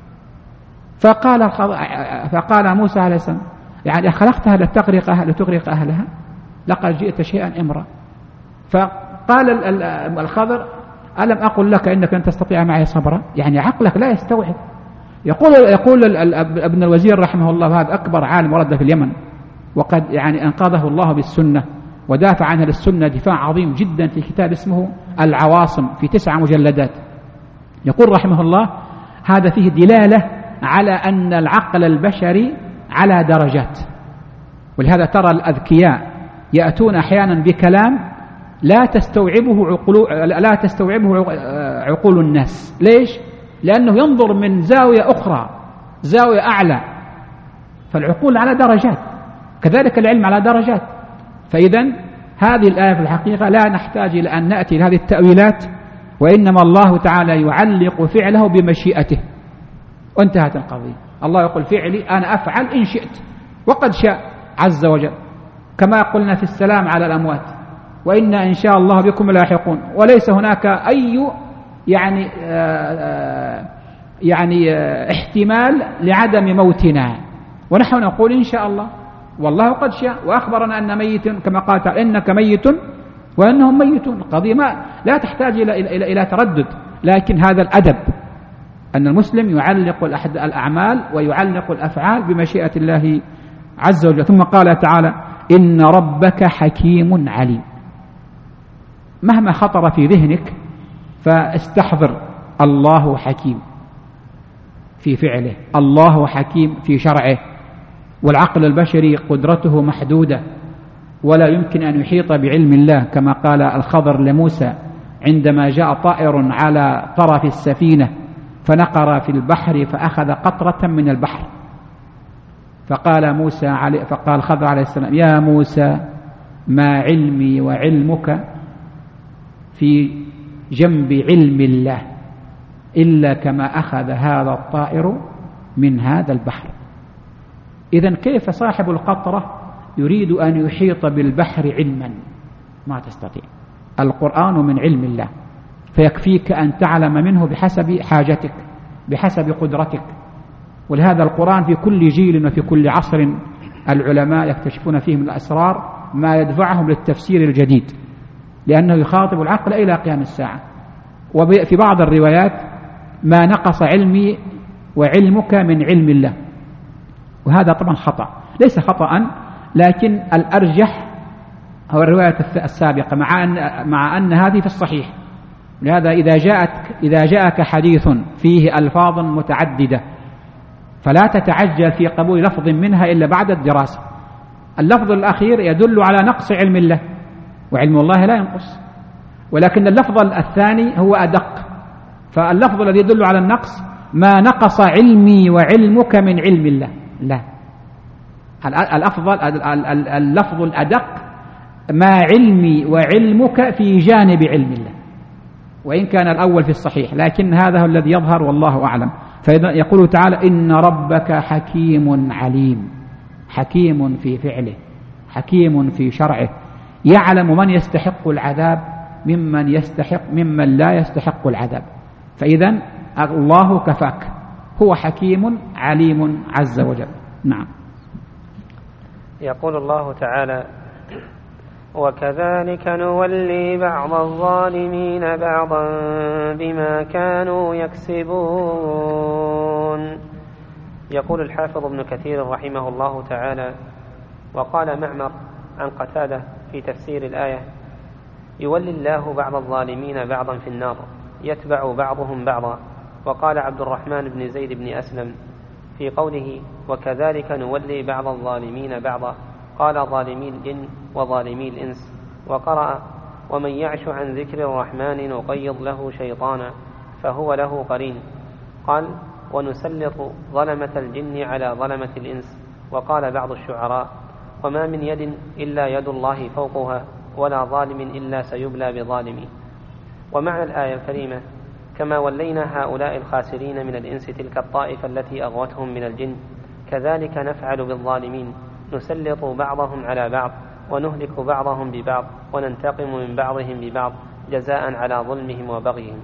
فقال موسى عليه السلام يعني خلقتها لتغرق أهلها، لقد جئت شيئا إمرا. فقال الخضر ألم أقل لك إنك لن تستطيع معي صبرا؟ يعني عقلك لا يستوعب. يقول ابن الوزير رحمه الله، هذا أكبر عالم ورد في اليمن، وقد يعني أنقذه الله بالسنة ودافع عنها للسنة دفاع عظيم جدا في كتاب اسمه العواصم في 9 مجلدات. يقول رحمه الله هذا فيه دلالة على أن العقل البشري على درجات، ولهذا ترى الأذكياء يأتون أحيانا بكلام لا تستوعبه عقول الناس. ليش؟ لأنه ينظر من زاوية أخرى، زاوية أعلى. فالعقول على درجات، كذلك العلم على درجات. فإذا هذه الآية في الحقيقة لا نحتاج إلى أن نأتي لهذه التأويلات، وإنما الله تعالى يعلق فعله بمشيئته وانتهت القضية. الله يقول فعلي أنا أفعل إن شئت، وقد شاء عز وجل، كما قلنا في السلام على الأموات وإنا إن شاء الله بكم لاحقون. وليس هناك أي يعني احتمال لعدم موتنا، ونحن نقول إن شاء الله، والله قد شاء وأخبرنا أن ميت كما قال تعالى إنك ميت وأنهم ميتون. القضية لا تحتاج إلى تردد، لكن هذا الأدب أن المسلم يعلق الأعمال ويعلق الأفعال بمشيئة الله عز وجل. ثم قال تعالى إن ربك حكيم عليم. مهما خطر في ذهنك فاستحضر الله حكيم في فعله، الله حكيم في شرعه، والعقل البشري قدرته محدودة ولا يمكن أن يحيط بعلم الله، كما قال الخضر لموسى عندما جاء طائر على طرف السفينة فنقر في البحر فأخذ قطرة من البحر، فقال خضر عليه السلام يا موسى ما علمي وعلمك في جنب علم الله إلا كما أخذ هذا الطائر من هذا البحر. إذن كيف صاحب القطرة يريد أن يحيط بالبحر علما؟ ما تستطيع. القرآن من علم الله، فيكفيك أن تعلم منه بحسب حاجتك بحسب قدرتك. ولهذا القرآن في كل جيل وفي كل عصر العلماء يكتشفون فيه من الأسرار ما يدفعهم للتفسير الجديد، لأنه يخاطب العقل إلى قيام الساعة. وفي بعض الروايات ما نقص علمي وعلمك من علم الله، وهذا طبعا خطأ، ليس خطأ لكن الأرجح هو الرواية السابقة، مع أن هذه في الصحيح. لهذا إذا جاءك حديث فيه ألفاظ متعددة فلا تتعجل في قبول لفظ منها إلا بعد الدراسة. اللفظ الأخير يدل على نقص علم الله، وعلم الله لا ينقص، ولكن اللفظ الثاني هو أدق. فاللفظ الذي يدل على النقص ما نقص علمي وعلمك من علم الله، لا، اللفظ الأدق ما علمي وعلمك في جانب علم الله، وإن كان الأول في الصحيح، لكن هذا هو الذي يظهر والله أعلم. فإذا يقول تعالى إن ربك حكيم عليم، حكيم في فعله، حكيم في شرعه، يعلم من يستحق العذاب ممن لا يستحق العذاب. فإذا الله كفاك، هو حكيم عليم عز وجل. نعم. يقول الله تعالى: وكذلك نولي بعض الظالمين بعضا بما كانوا يكسبون. يقول الحافظ ابن كثير رحمه الله تعالى: وقال معمر عن قتادة في تفسير الآية: يولي الله بعض الظالمين بعضا في النار يتبع بعضهم بعضا. وقال عبد الرحمن بن زيد بن أسلم في قوله: وكذلك نولي بعض الظالمين بعضا، قال ظالمي الجن وظالمي الإنس. وقرأ: ومن يعش عن ذكر الرحمن نقيض له شيطانا فهو له قرين. قال: ونسلط ظلمة الجن على ظلمة الإنس. وقال بعض الشعراء: وما من يد إلا يد الله فوقها، ولا ظالم إلا سيبلى بظالمي. ومعنى الآية الكريمة: كما ولينا هؤلاء الخاسرين من الإنس تلك الطائفة التي أغوتهم من الجن، كذلك نفعل بالظالمين، نسلط بعضهم على بعض ونهلك بعضهم ببعض وننتقم من بعضهم ببعض جزاء على ظلمهم وبغيهم.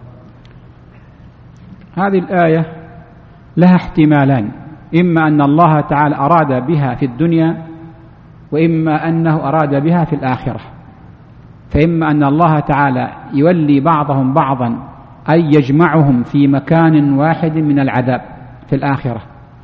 هذه الآية لها احتمالان: إما أن الله تعالى أراد بها في الدنيا، وإما أنه أراد بها في الآخرة. فإما أن الله تعالى يولي بعضهم بعضا، أي يجمعهم في مكان واحد من العذاب في الآخرة،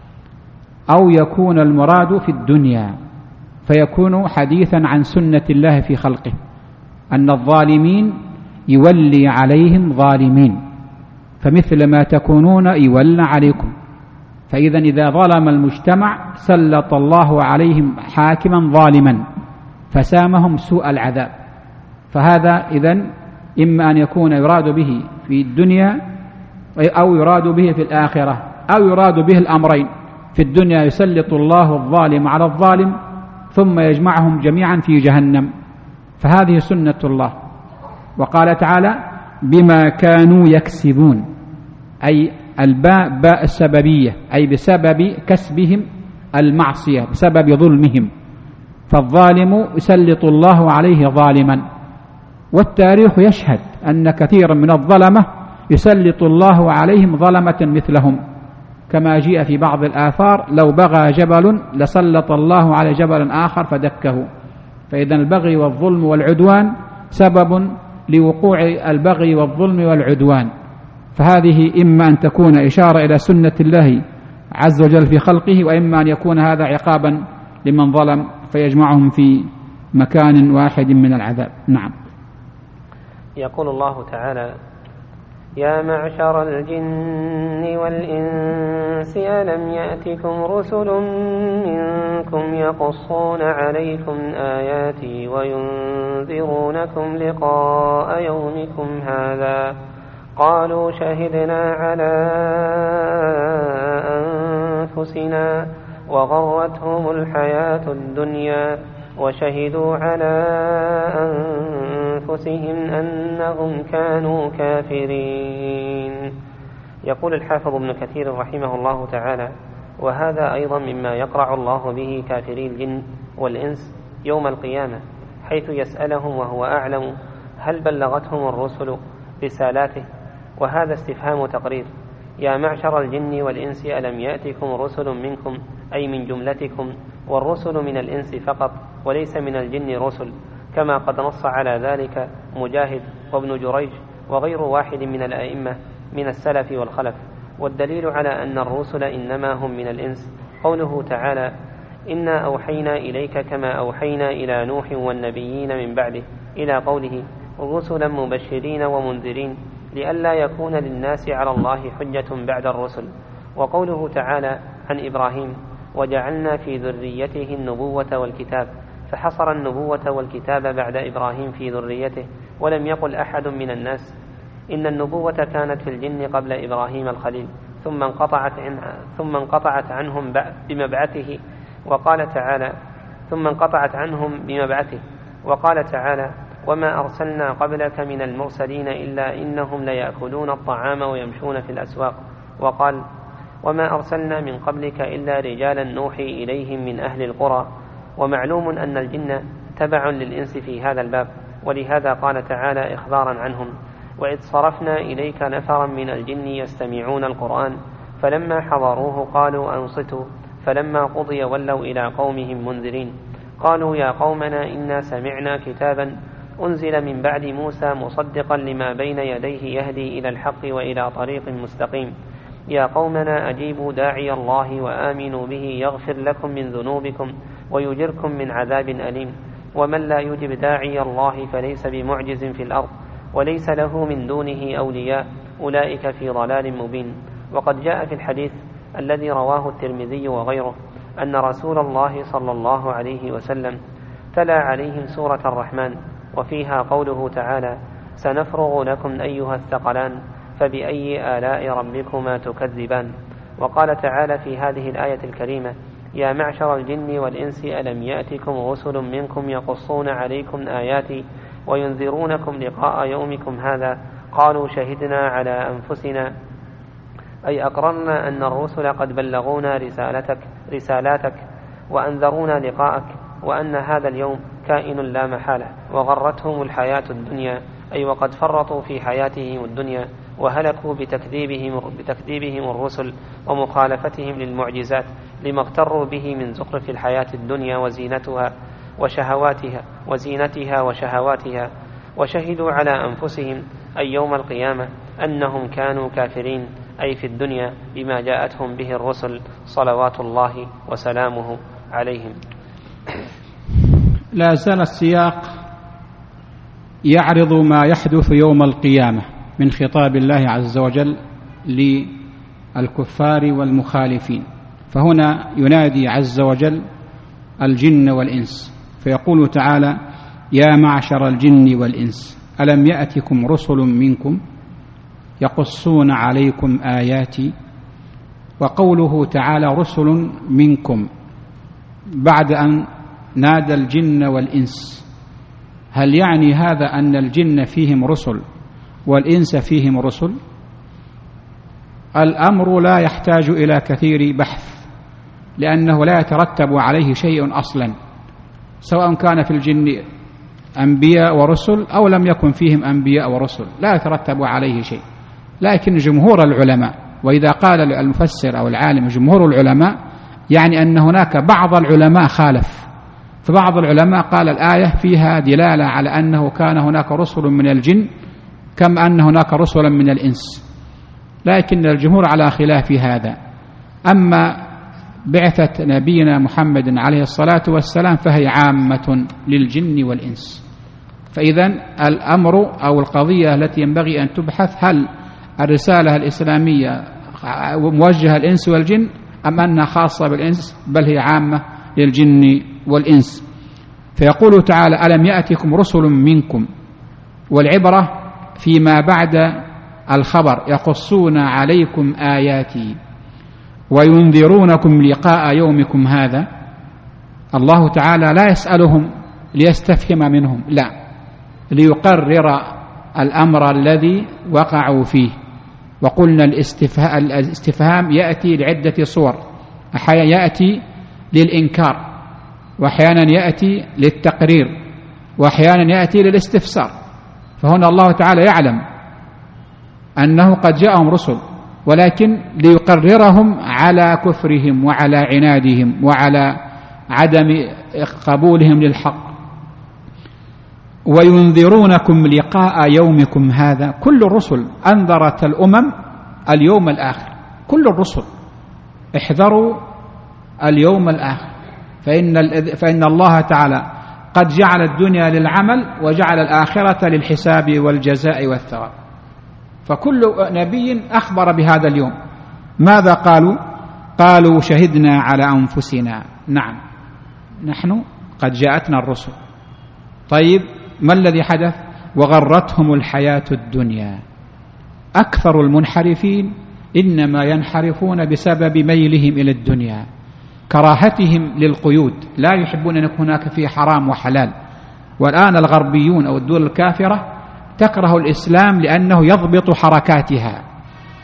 أو يكون المراد في الدنيا، فيكون حديثا عن سنة الله في خلقه، أن الظالمين يولي عليهم ظالمين، فمثل ما تكونون يولى عليكم. فإذا إذا ظلم المجتمع سلط الله عليهم حاكما ظالما فسامهم سوء العذاب. فهذا إذن إما أن يكون يراد به في الدنيا أو يراد به في الآخرة، أو يراد به الأمرين: في الدنيا يسلط الله الظالم على الظالم ثم يجمعهم جميعا في جهنم، فهذه سنة الله. وقال تعالى: بما كانوا يكسبون، أي الباء باء السببية، أي بسبب كسبهم المعصية، بسبب ظلمهم. فالظالم يسلط الله عليه ظالما، والتاريخ يشهد أن كثيرا من الظلمة يسلط الله عليهم ظلمة مثلهم، كما جاء في بعض الآثار: لو بغى جبل لسلط الله على جبل آخر فدكه. فإذا البغي والظلم والعدوان سبب لوقوع البغي والظلم والعدوان. فهذه إما أن تكون إشارة إلى سنة الله عز وجل في خلقه، وإما أن يكون هذا عقابا لمن ظلم فيجمعهم في مكان واحد من العذاب. نعم. يقول الله تعالى: يا معشر الجن والإنس ألم يأتكم رسل منكم يقصون عليكم آياتي وينذرونكم لقاء يومكم هذا؟ قالوا شهدنا على أنفسنا وغرتهم الحياة الدنيا وشهدوا على أنفسهم أنهم كانوا كافرين. يقول الحافظ ابن كثير رحمه الله تعالى: وهذا أيضا مما يقرع الله به كافري الجن والإنس يوم القيامة، حيث يسألهم وهو أعلم هل بلغتهم الرسل رسالاته. وهذا استفهام تقرير: يا معشر الجن والإنس ألم يأتكم رسل منكم، أي من جملتكم، والرسل من الإنس فقط وليس من الجن رسل، كما قد نص على ذلك مجاهد وابن جريج وغير واحد من الأئمة من السلف والخلف. والدليل على أن الرسل إنما هم من الإنس قوله تعالى: إنا أوحينا إليك كما أوحينا إلى نوح والنبيين من بعده، إلى قوله: رسلا مبشرين ومنذرين لئلا يكون للناس على الله حجة بعد الرسل. وقوله تعالى عن إبراهيم: وجعلنا في ذريته النبوة والكتاب، فحصر النبوة والكتاب بعد إبراهيم في ذريته، ولم يقل أحد من الناس. إن النبوة كانت في الجن قبل إبراهيم الخليل، ثم انقطعت عنهم بمبعثه. وقال تعالى: وما أرسلنا قبلك من المرسلين إلا إنهم ليأكلون الطعام ويمشون في الأسواق. وقال: وما أرسلنا من قبلك إلا رجالا نوحي إليهم من أهل القرى. ومعلوم أن الجن تبع للإنس في هذا الباب، ولهذا قال تعالى إخبارا عنهم: وإذ صرفنا إليك نفرا من الجن يستمعون القرآن فلما حضروه قالوا أنصتوا فلما قضي ولوا إلى قومهم منذرين قالوا يا قومنا إنا سمعنا كتابا أنزل من بعد موسى مصدقا لما بين يديه يهدي إلى الحق وإلى طريق مستقيم يا قومنا أجيبوا داعي الله وآمنوا به يغفر لكم من ذنوبكم ويجركم من عذاب أليم ومن لا يجب داعي الله فليس بمعجز في الأرض وليس له من دونه أولياء أولئك في ضلال مبين. وقد جاء في الحديث الذي رواه الترمذي وغيره أن رسول الله صلى الله عليه وسلم تلا عليهم سورة الرحمن وفيها قوله تعالى: سنفرغ لكم أيها الثقلان فبأي آلاء ربكما تكذبان. وقال تعالى في هذه الآية الكريمة: يا معشر الجن والإنس ألم يأتكم رسل منكم يقصون عليكم آياتي وينذرونكم لقاء يومكم هذا قالوا شهدنا على أنفسنا أي أقررنا أن الرسل قد بلغونا رسالاتك وأنذرونا لقاءك وأن هذا اليوم كائن لا محالة وغرتهم الحياة الدنيا أي وقد فرطوا في حياتهم الدنيا وهلكوا بتكذيبهم الرسل ومخالفتهم للمعجزات لما اغتروا به من زخرف الحياة الدنيا وزينتها وشهواتها وشهدوا على أنفسهم أي يوم القيامة أنهم كانوا كافرين أي في الدنيا بما جاءتهم به الرسل صلوات الله وسلامه عليهم. لا زال السياق يعرض ما يحدث يوم القيامة من خطاب الله عز وجل للكفار والمخالفين، فهنا ينادي عز وجل الجن والإنس فيقول تعالى: يا معشر الجن والإنس ألم يأتكم رسل منكم يقصون عليكم آياتي. وقوله تعالى رسل منكم بعد أن نادى الجن والإنس، هل يعني هذا أن الجن فيهم رسل والإنس فيهم رسل؟ الأمر لا يحتاج إلى كثير بحث، لأنه لا يترتب عليه شيء أصلا، سواء كان في الجن أنبياء ورسل أو لم يكن فيهم أنبياء ورسل، لا يترتب عليه شيء. لكن جمهور العلماء، وإذا قال المفسر أو العالم جمهور العلماء يعني أن هناك بعض العلماء خالف، فبعض العلماء قال الآية فيها دلالة على أنه كان هناك رسل من الجن كما أن هناك رسلا من الإنس، لكن الجمهور على خلاف هذا. أما بعثة نبينا محمد عليه الصلاة والسلام فهي عامة للجن والإنس. فإذا الأمر أو القضية التي ينبغي أن تبحث: هل الرسالة الإسلامية موجهة للإنس والجن أم أنها خاصة بالإنس؟ بل هي عامة للجن والإنس. فيقول تعالى: ألم يأتكم رسل منكم، والعبرة فيما بعد الخبر: يقصون عليكم آياتي وينذرونكم لقاء يومكم هذا. الله تعالى لا يسألهم ليستفهم منهم، لا، ليقرر الأمر الذي وقعوا فيه. وقلنا الاستفهام يأتي لعدة صور، أحيانا يأتي للإنكار، وأحيانا يأتي للتقرير، وأحيانا يأتي للاستفسار. فهنا الله تعالى يعلم أنه قد جاءهم رسل، ولكن ليقررهم على كفرهم وعلى عنادهم وعلى عدم قبولهم للحق. وينذرونكم لقاء يومكم هذا، كل الرسل أنذرت الأمم اليوم الآخر، كل الرسل احذروا اليوم الآخر، فإن الله تعالى قد جعل الدنيا للعمل وجعل الآخرة للحساب والجزاء والثواب. فكل نبي أخبر بهذا اليوم. ماذا قالوا؟ قالوا شهدنا على أنفسنا. نعم، نحن قد جاءتنا الرسل. طيب، ما الذي حدث؟ وغرتهم الحياة الدنيا. أكثر المنحرفين إنما ينحرفون بسبب ميلهم إلى الدنيا، كراهتهم للقيود، لا يحبون أن يكون هناك فيه حرام وحلال. والآن الغربيون أو الدول الكافرة تكره الإسلام لأنه يضبط حركاتها،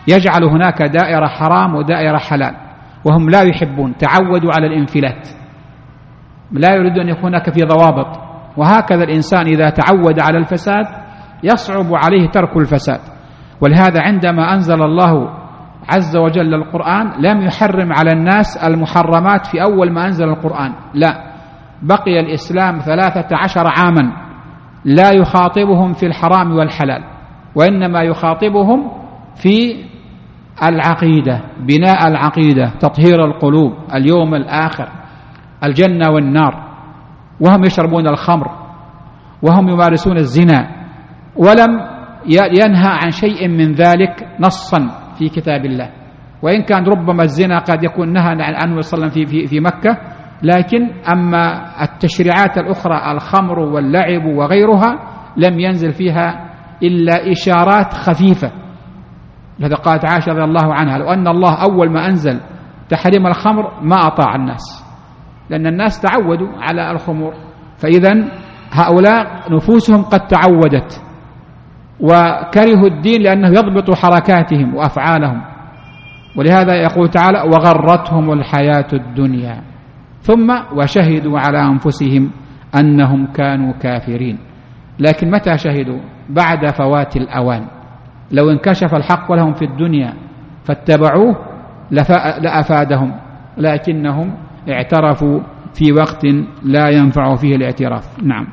يجعل هناك دائرة حرام ودائرة حلال، وهم لا يحبون، تعودوا على الانفلات، لا يريد أن يكون هناك في ضوابط. وهكذا الإنسان إذا تعود على الفساد يصعب عليه ترك الفساد. ولهذا عندما أنزل الله عز وجل القرآن لم يحرم على الناس المحرمات في أول ما أنزل القرآن، لا، بقي الإسلام 13 عاما لا يخاطبهم في الحرام والحلال، وإنما يخاطبهم في العقيدة، بناء العقيدة، تطهير القلوب، اليوم الآخر، الجنة والنار. وهم يشربون الخمر وهم يمارسون الزنا، ولم ينهى عن شيء من ذلك نصا في كتاب الله، وإن كان ربما الزنا قد يكون نهى عنه صلى الله عليه وسلم في مكة، لكن أما التشريعات الأخرى الخمر واللعب وغيرها لم ينزل فيها إلا إشارات خفيفة. لذا قالت عائشة رضي الله عنها: لو أن الله أول ما أنزل تحريم الخمر ما أطاع الناس، لأن الناس تعودوا على الخمور، فإذا هؤلاء نفوسهم قد تعودت وكرهوا الدين لأنه يضبط حركاتهم وأفعالهم. ولهذا يقول تعالى: وغرتهم الحياة الدنيا ثم وشهدوا على أنفسهم أنهم كانوا كافرين. لكن متى شهدوا؟ بعد فوات الأوان. لو انكشف الحق لهم في الدنيا فاتبعوه لأفادهم، لكنهم اعترفوا في وقت لا ينفع فيه الاعتراف. نعم.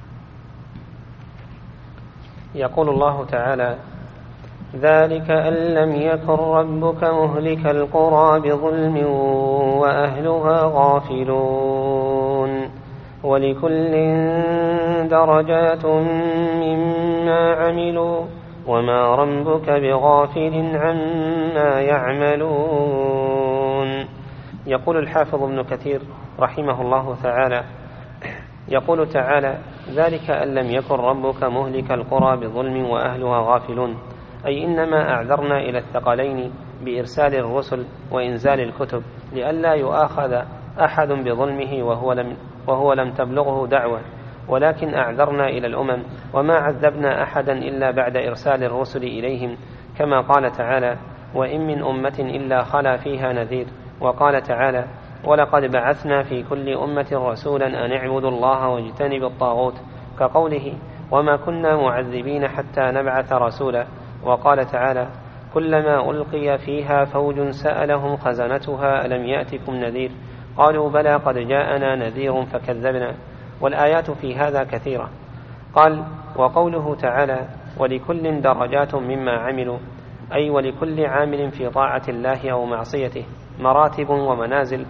يقول الله تعالى: ذلك أن لم يكن ربك مهلك القرى بظلم وأهلها غافلون ولكل درجات مما عملوا وما ربك بغافل عما يعملون. يقول الحافظ ابن كثير رحمه الله تعالى: يقول تعالى: ذلك أن لم يكن ربك مهلك القرى بظلم وأهلها غافلون، أي إنما أعذرنا إلى الثقلين بإرسال الرسل وإنزال الكتب لئلا يؤاخذ أحد بظلمه وهو لم تبلغه دعوة، ولكن أعذرنا إلى الأمم وما عذبنا أحدا إلا بعد إرسال الرسل إليهم، كما قال تعالى: وإن من أمة إلا خلا فيها نذير. وقال تعالى: ولقد بعثنا في كل أمة رسولا أن اعبدوا الله واجتنبوا الطاغوت، كقوله: وما كنا معذبين حتى نبعث رسولا. وقال تعالى: كلما ألقي فيها فوج سألهم خزنتها ألم يأتكم نذير، قالوا بلى قد جاءنا نذير فكذبنا. والآيات في هذا كثيرة. قال: وقوله تعالى: ولكل درجات مما عملوا، أي ولكل عامل في طاعة الله أو معصيته مراتب ومنازل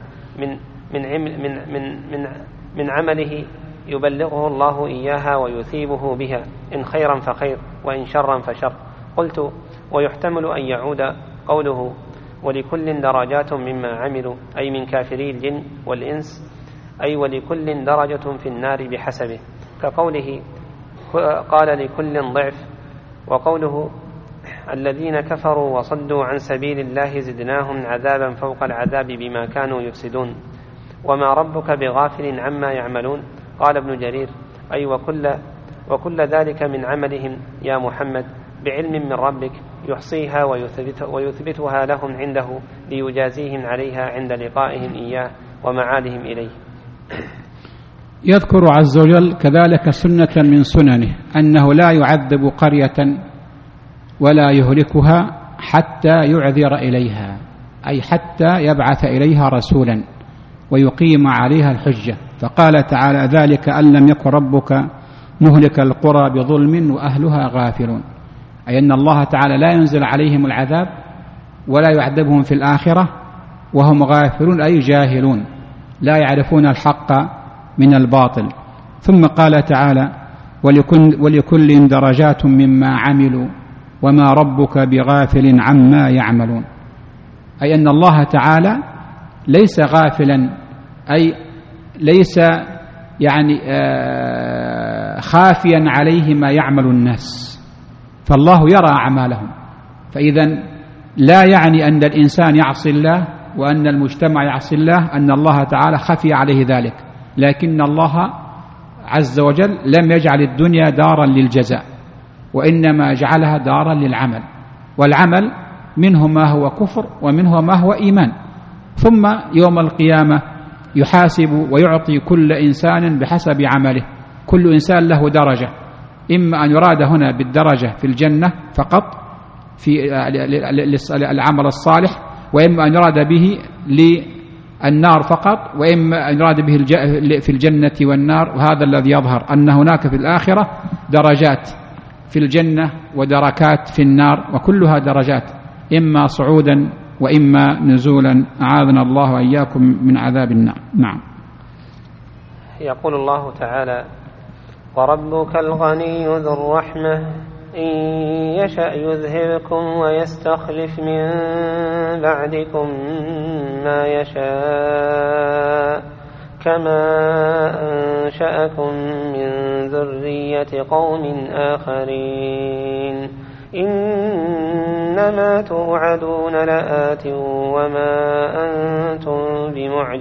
من عمله يبلغه الله إياها ويثيبه بها، إن خيرا فخير وإن شرا فشر. قلت: ويحتمل أن يعود قوله ولكل درجات مما عملوا أي من كافري الجن والإنس، أي ولكل درجة في النار بحسبه، كقوله قال لكل ضعف. وقوله الذين كفروا وصدوا عن سبيل الله زدناهم عذابا فوق العذاب بما كانوا يفسدون. وما ربك بغافل عما يعملون. قال ابن جرير: أي وكل ذلك من عملهم يا محمد بعلم من ربك يحصيها ويثبتها لهم عنده ليجازيهم عليها عند لقائهم إياه ومعادهم إليه. يذكر عز وجل كذلك سنة من سننه أنه لا يعذب قرية ولا يهلكها حتى يعذر إليها، أي حتى يبعث إليها رسولا ويقيم عليها الحجة. فقال تعالى: ذلك أن لم يكن ربك مهلك القرى بظلم وأهلها غافلون، أي أن الله تعالى لا ينزل عليهم العذاب ولا يعذبهم في الآخرة وهم غافلون، أي جاهلون لا يعرفون الحق من الباطل. ثم قال تعالى: ولكل درجات مما عملوا وما ربك بغافل عما يعملون، أي أن الله تعالى ليس غافلا، أي ليس يعني خافيا عليه ما يعمل الناس، فالله يرى أعمالهم. فإذا لا يعني أن الإنسان يعصي الله وأن المجتمع يعصي الله أن الله تعالى خفي عليه ذلك، لكن الله عز وجل لم يجعل الدنيا دارا للجزاء، وإنما جعلها دارا للعمل، والعمل منه ما هو كفر ومنه ما هو إيمان. ثم يوم القيامة يحاسب ويعطي كل إنسان بحسب عمله، كل إنسان له درجة، إما أن يراد هنا بالدرجة في الجنة فقط في العمل الصالح، وإما أن يراد به للنار فقط، وإما أن يراد به في الجنة والنار. وهذا الذي يظهر أن هناك في الآخرة درجات في الجنة ودركات في النار، وكلها درجات، إما صعودا وإما نزولا، أعاذنا الله وإياكم من عذاب النار. نعم. يقول الله تعالى: وربك الغني ذو الرحمة إن يشأ يذهبكم ويستخلف من بعدكم ما يشاء كما أنشأكم من ذرية قوم آخرين إنما توعدون لآت وما أنتم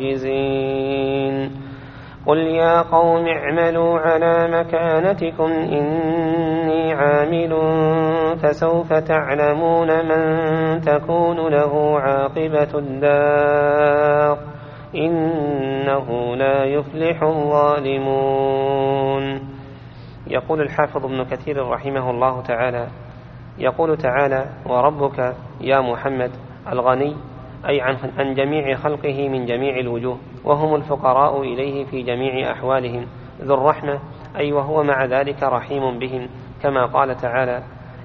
بمعجزين قل يا قوم اعملوا على مكانتكم إني عامل فسوف تعلمون من تكون له عاقبة الدار إنه لا يفلح الظالمون. يقول الحافظ ابن كثير رحمه الله تعالى: يقول تعالى: وربك يا محمد الغني، أي عن جميع خلقه من جميع الوجوه، وهم الفقراء إليه في جميع أحوالهم، ذو الرحمة، أي وهو مع ذلك رحيم بهم، كما قال تعالى: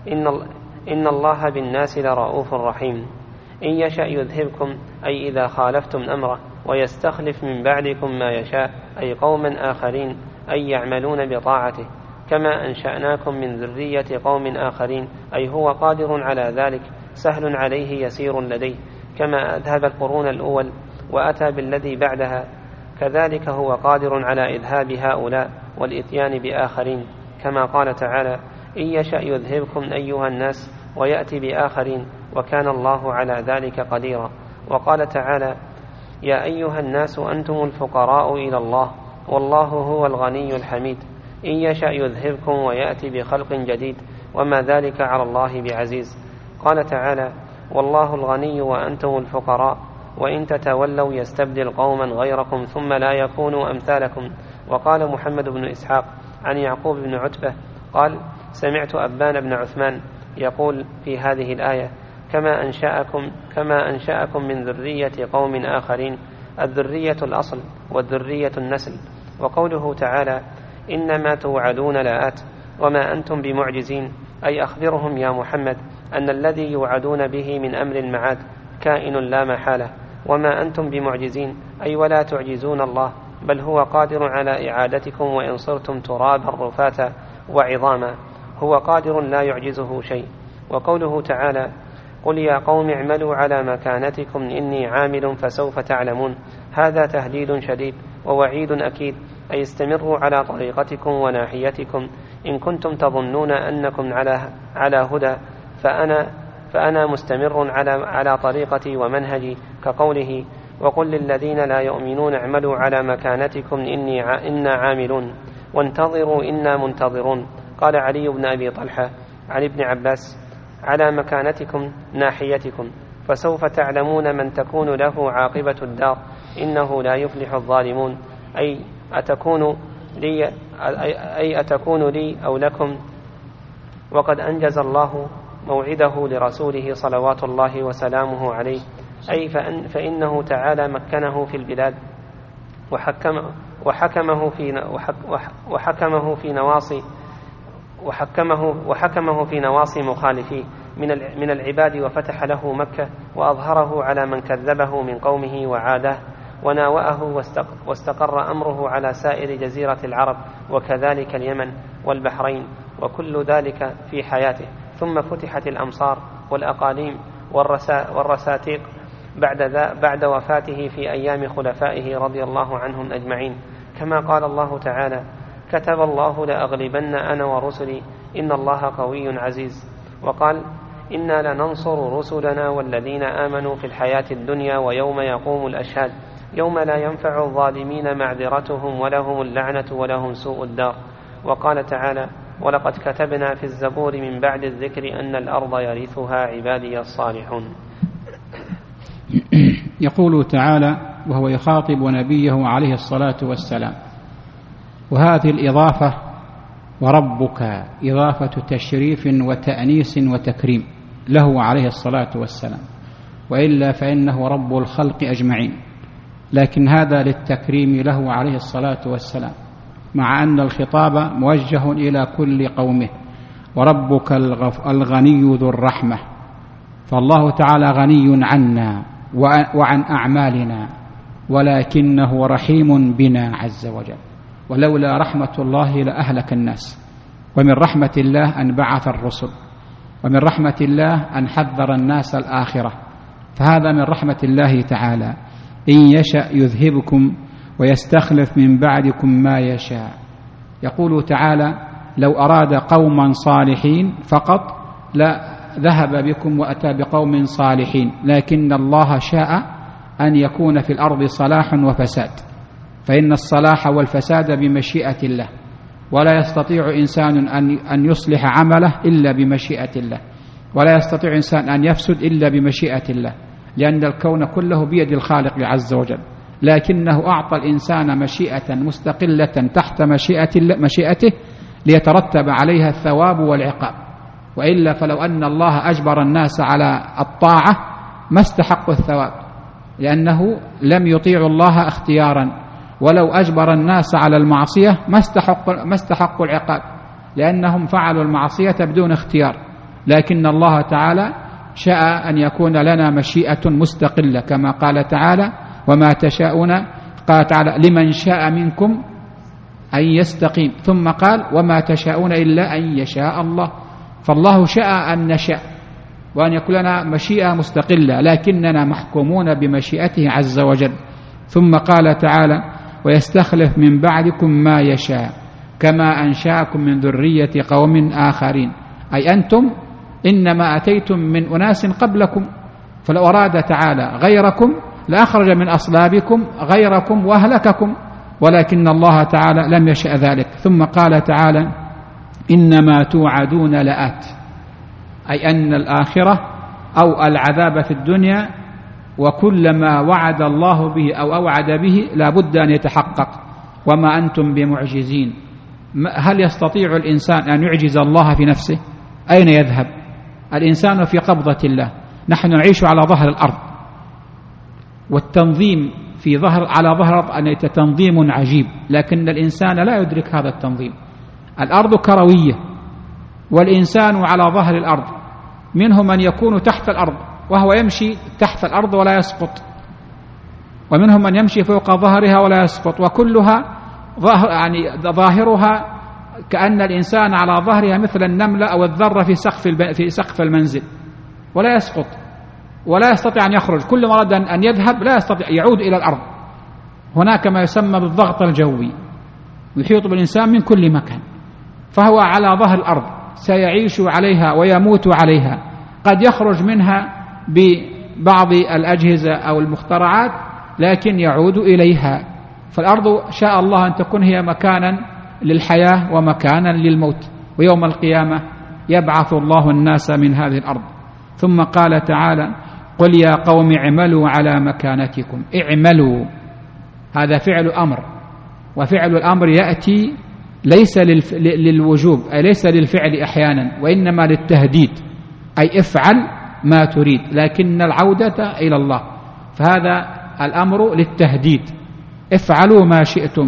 إن الله بالناس لرؤوف رحيم. إن يشأ يذهبكم، أي إذا خالفتم أمره، ويستخلف من بعدكم ما يشاء، أي قوما آخرين، أي يعملون بطاعته، كما أنشأناكم من ذرية قوم آخرين، أي هو قادر على ذلك، سهل عليه يسير لديه، كما أذهب القرون الأول وأتى بالذي بعدها، كذلك هو قادر على إذهاب هؤلاء والإتيان بآخرين، كما قال تعالى: إن يشأ يذهبكم أيها الناس ويأتي بآخرين وكان الله على ذلك قديرا. وقال تعالى: يا أيها الناس أنتم الفقراء إلى الله والله هو الغني الحميد إن يشأ يذهبكم ويأتي بخلق جديد وما ذلك على الله بعزيز. قال تعالى: والله الغني وأنتم الفقراء وإن تتولوا يستبدل قوما غيركم ثم لا يكونوا أمثالكم. وقال محمد بن إسحاق عن يعقوب بن عتبة قال: سمعت أبان بن عثمان يقول في هذه الآية: كما أنشأكم من ذرية قوم آخرين، الذرية الأصل والذرية النسل. وقوله تعالى: إنما توعدون لآت وما أنتم بمعجزين، أي أخبرهم يا محمد أن الذي يوعدون به من أمر المعاد كائن لا محالة، وما أنتم بمعجزين، أي ولا تعجزون الله، بل هو قادر على إعادتكم وإن صرتم ترابا رفاتا وعظاما، هو قادر لا يعجزه شيء. وقوله تعالى: قل يا قوم اعملوا على مكانتكم إني عامل فسوف تعلمون، هذا تهديد شديد ووعيد أكيد، أي استمروا على طريقتكم وناحيتكم إن كنتم تظنون أنكم على هدى، فأنا مستمر على طريقتي ومنهجي، كقوله: وقل للذين لا يؤمنون اعملوا على مكانتكم إنا عاملون وانتظروا إنا منتظرون. قال علي بن أبي طلحة عن ابن عباس: على مكانتكم ناحيتكم، فسوف تعلمون من تكون له عاقبة الدار إنه لا يفلح الظالمون، أي أتكون لي أو لكم، وقد أنجز الله موعده لرسوله صلوات الله وسلامه عليه، أي فإنه تعالى مكنه في البلاد وحكمه في نواصي مخالفيه من العباد، وفتح له مكة وأظهره على من كذبه من قومه وعاده، وناوأه واستقر أمره على سائر جزيرة العرب وكذلك اليمن والبحرين وكل ذلك في حياته. ثم فتحت الأمصار والأقاليم والرساتيق بعد وفاته في أيام خلفائه رضي الله عنهم أجمعين، كما قال الله تعالى: كتب الله لأغلبن أنا ورسلي إن الله قوي عزيز. وقال: إنا لننصر رسلنا والذين آمنوا في الحياة الدنيا ويوم يقوم الأشهاد يوم لا ينفع الظالمين معذرتهم ولهم اللعنة ولهم سوء الدار. وقال تعالى: ولقد كتبنا في الزبور من بعد الذكر أن الأرض يرثها عبادي الصالحون. يقول تعالى وهو يخاطب نبيه عليه الصلاة والسلام، وهذه الإضافة وربك إضافة تشريف وتأنيس وتكريم له عليه الصلاة والسلام، وإلا فإنه رب الخلق أجمعين، لكن هذا للتكريم له عليه الصلاة والسلام، مع أن الخطاب موجه إلى كل قومه. وربك الغني ذو الرحمة، فالله تعالى غني عنا وعن أعمالنا، ولكنه رحيم بنا عز وجل، ولولا رحمة الله لأهلك الناس. ومن رحمة الله أن بعث الرسل، ومن رحمة الله أن حذر الناس الآخرة، فهذا من رحمة الله تعالى. إن يشأ يذهبكم ويستخلف من بعدكم ما يشاء. يقول تعالى لو أراد قوما صالحين فقط لا ذهب بكم وأتى بقوم صالحين، لكن الله شاء أن يكون في الأرض صلاح وفساد، فإن الصلاح والفساد بمشيئة الله، ولا يستطيع إنسان أن يصلح عمله إلا بمشيئة الله، ولا يستطيع إنسان أن يفسد إلا بمشيئة الله، لأن الكون كله بيد الخالق عز وجل، لكنه أعطى الإنسان مشيئة مستقلة تحت مشيئته ليترتب عليها الثواب والعقاب. وإلا فلو أن الله أجبر الناس على الطاعة ما استحقوا الثواب، لأنه لم يطيعوا الله اختيارا، ولو أجبر الناس على المعصية ما استحقوا العقاب، لأنهم فعلوا المعصية بدون اختيار. لكن الله تعالى شاء أن يكون لنا مشيئة مستقلة، كما قال تعالى وما تشاءون، قال تعالى لمن شاء منكم أن يستقيم، ثم قال وما تشاءون إلا أن يشاء الله. فالله شاء أن نشاء وأن يكون لنا مشيئة مستقلة، لكننا محكومون بمشيئته عز وجل. ثم قال تعالى ويستخلف من بعدكم ما يشاء كما أنشأكم من ذرية قوم آخرين، أي أنتم إنما أتيتم من أناس قبلكم، فلو أراد تعالى غيركم لأخرج من أصلابكم غيركم وأهلككم، ولكن الله تعالى لم يشأ ذلك. ثم قال تعالى إنما توعدون لآت، أي أن الآخرة أو العذاب في الدنيا وكل ما وعد الله به أو أوعد به لا بد أن يتحقق، وما أنتم بمعجزين. هل يستطيع الإنسان أن يعجز الله في نفسه؟ أين يذهب الإنسان في قبضة الله؟ نحن نعيش على ظهر الأرض، والتنظيم على ظهر الأرض أن تنظيم عجيب، لكن الإنسان لا يدرك هذا التنظيم. الأرض كروية والإنسان على ظهر الأرض، منهم من يكون تحت الأرض وهو يمشي تحت الأرض ولا يسقط، ومنهم من يمشي فوق ظهرها ولا يسقط، وكلها ظاهرها كأن الإنسان على ظهرها مثل النملة أو الذرة في سقف المنزل، ولا يسقط ولا يستطيع أن يخرج، كل ما أراد أن يذهب لا يستطيع، يعود إلى الأرض. هناك ما يسمى بالضغط الجوي يحيط بالإنسان من كل مكان، فهو على ظهر الأرض سيعيش عليها ويموت عليها، قد يخرج منها ببعض الأجهزة أو المخترعات لكن يعود إليها. فالأرض شاء الله أن تكون هي مكانا للحياة ومكانا للموت، ويوم القيامة يبعث الله الناس من هذه الأرض. ثم قال تعالى قل يا قوم اعملوا على مكانتكم. اعملوا هذا فعل أمر، وفعل الأمر يأتي ليس للوجوب، أي ليس للفعل أحيانا، وإنما للتهديد، أي افعل ما تريد، لكن العودة إلى الله، فهذا الأمر للتهديد، افعلوا ما شئتم،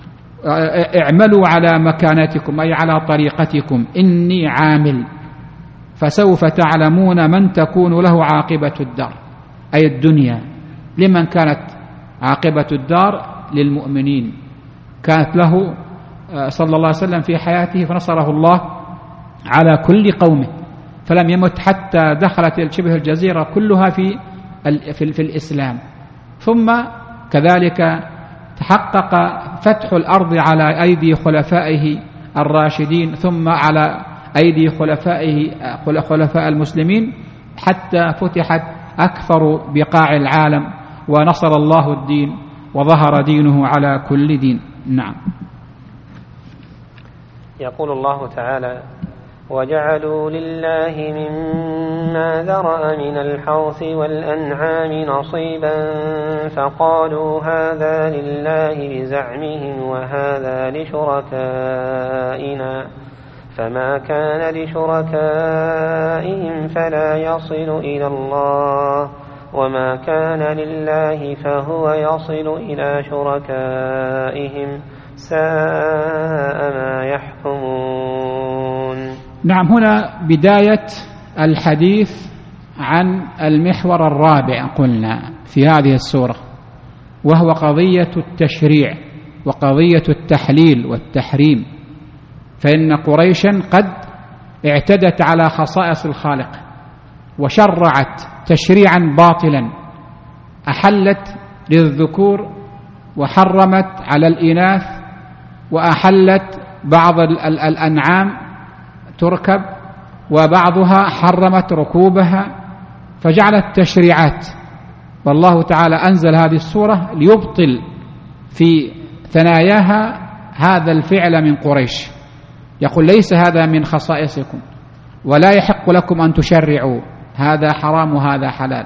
اعملوا على مكانتكم أي على طريقتكم، إني عامل، فسوف تعلمون من تكون له عاقبة الدار، أي الدنيا. لمن كانت عاقبة الدار؟ للمؤمنين. كانت له صلى الله عليه وسلم في حياته فنصره الله على كل قومه، فلم يمت حتى دخلت شبه الجزيرة كلها في الإسلام. ثم كذلك تحقق فتح الأرض على أيدي خلفائه الراشدين، ثم على أيدي خلفاء المسلمين، حتى فتحت أكثر بقاع العالم، ونصر الله الدين وظهر دينه على كل دين. نعم. يقول الله تعالى: وجعلوا لله مما ذرأ من الحرث والأنعام نصيبا فقالوا هذا لله بزعمهم وهذا لشركائنا فما كان لشركائهم فلا يصل إلى الله وما كان لله فهو يصل إلى شركائهم ساء ما يحكمون. نعم، هنا بداية الحديث عن المحور الرابع قلنا في هذه السورة، وهو قضية التشريع وقضية التحليل والتحريم. فإن قريشا قد اعتدت على خصائص الخالق وشرعت تشريعا باطلا، أحلت للذكور وحرمت على الإناث، وأحلت بعض الأنعام تركب وبعضها حرمت ركوبها، فجعلت تشريعات. والله تعالى أنزل هذه السورة ليبطل في ثناياها هذا الفعل من قريش، يقول ليس هذا من خصائصكم ولا يحق لكم أن تشرعوا، هذا حرام وهذا حلال.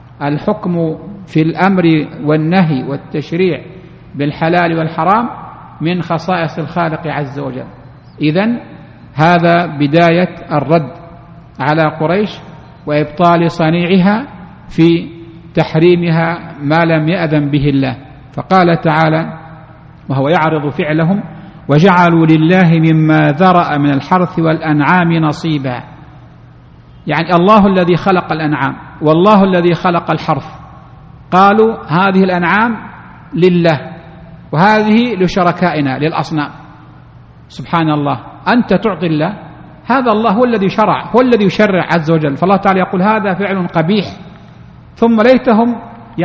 الحكم في الأمر والنهي والتشريع بالحلال والحرام من خصائص الخالق عز وجل. إذن هذا بداية الرد على قريش وإبطال صنيعها في تحريمها ما لم يأذن به الله. فقال تعالى وهو يعرض فعلهم: وجعلوا لله مما ذرأ من الحرث والأنعام نصيبا، يعني الله الذي خلق الأنعام والله الذي خلق الحرث، قالوا هذه الأنعام لله وهذه لشركائنا للأصنام. سبحان الله، أنت تعطي الله، هذا الله هو الذي شرع، هو الذي يشرع عز وجل. فالله تعالى يقول هذا فعل قبيح، ثم ليتهم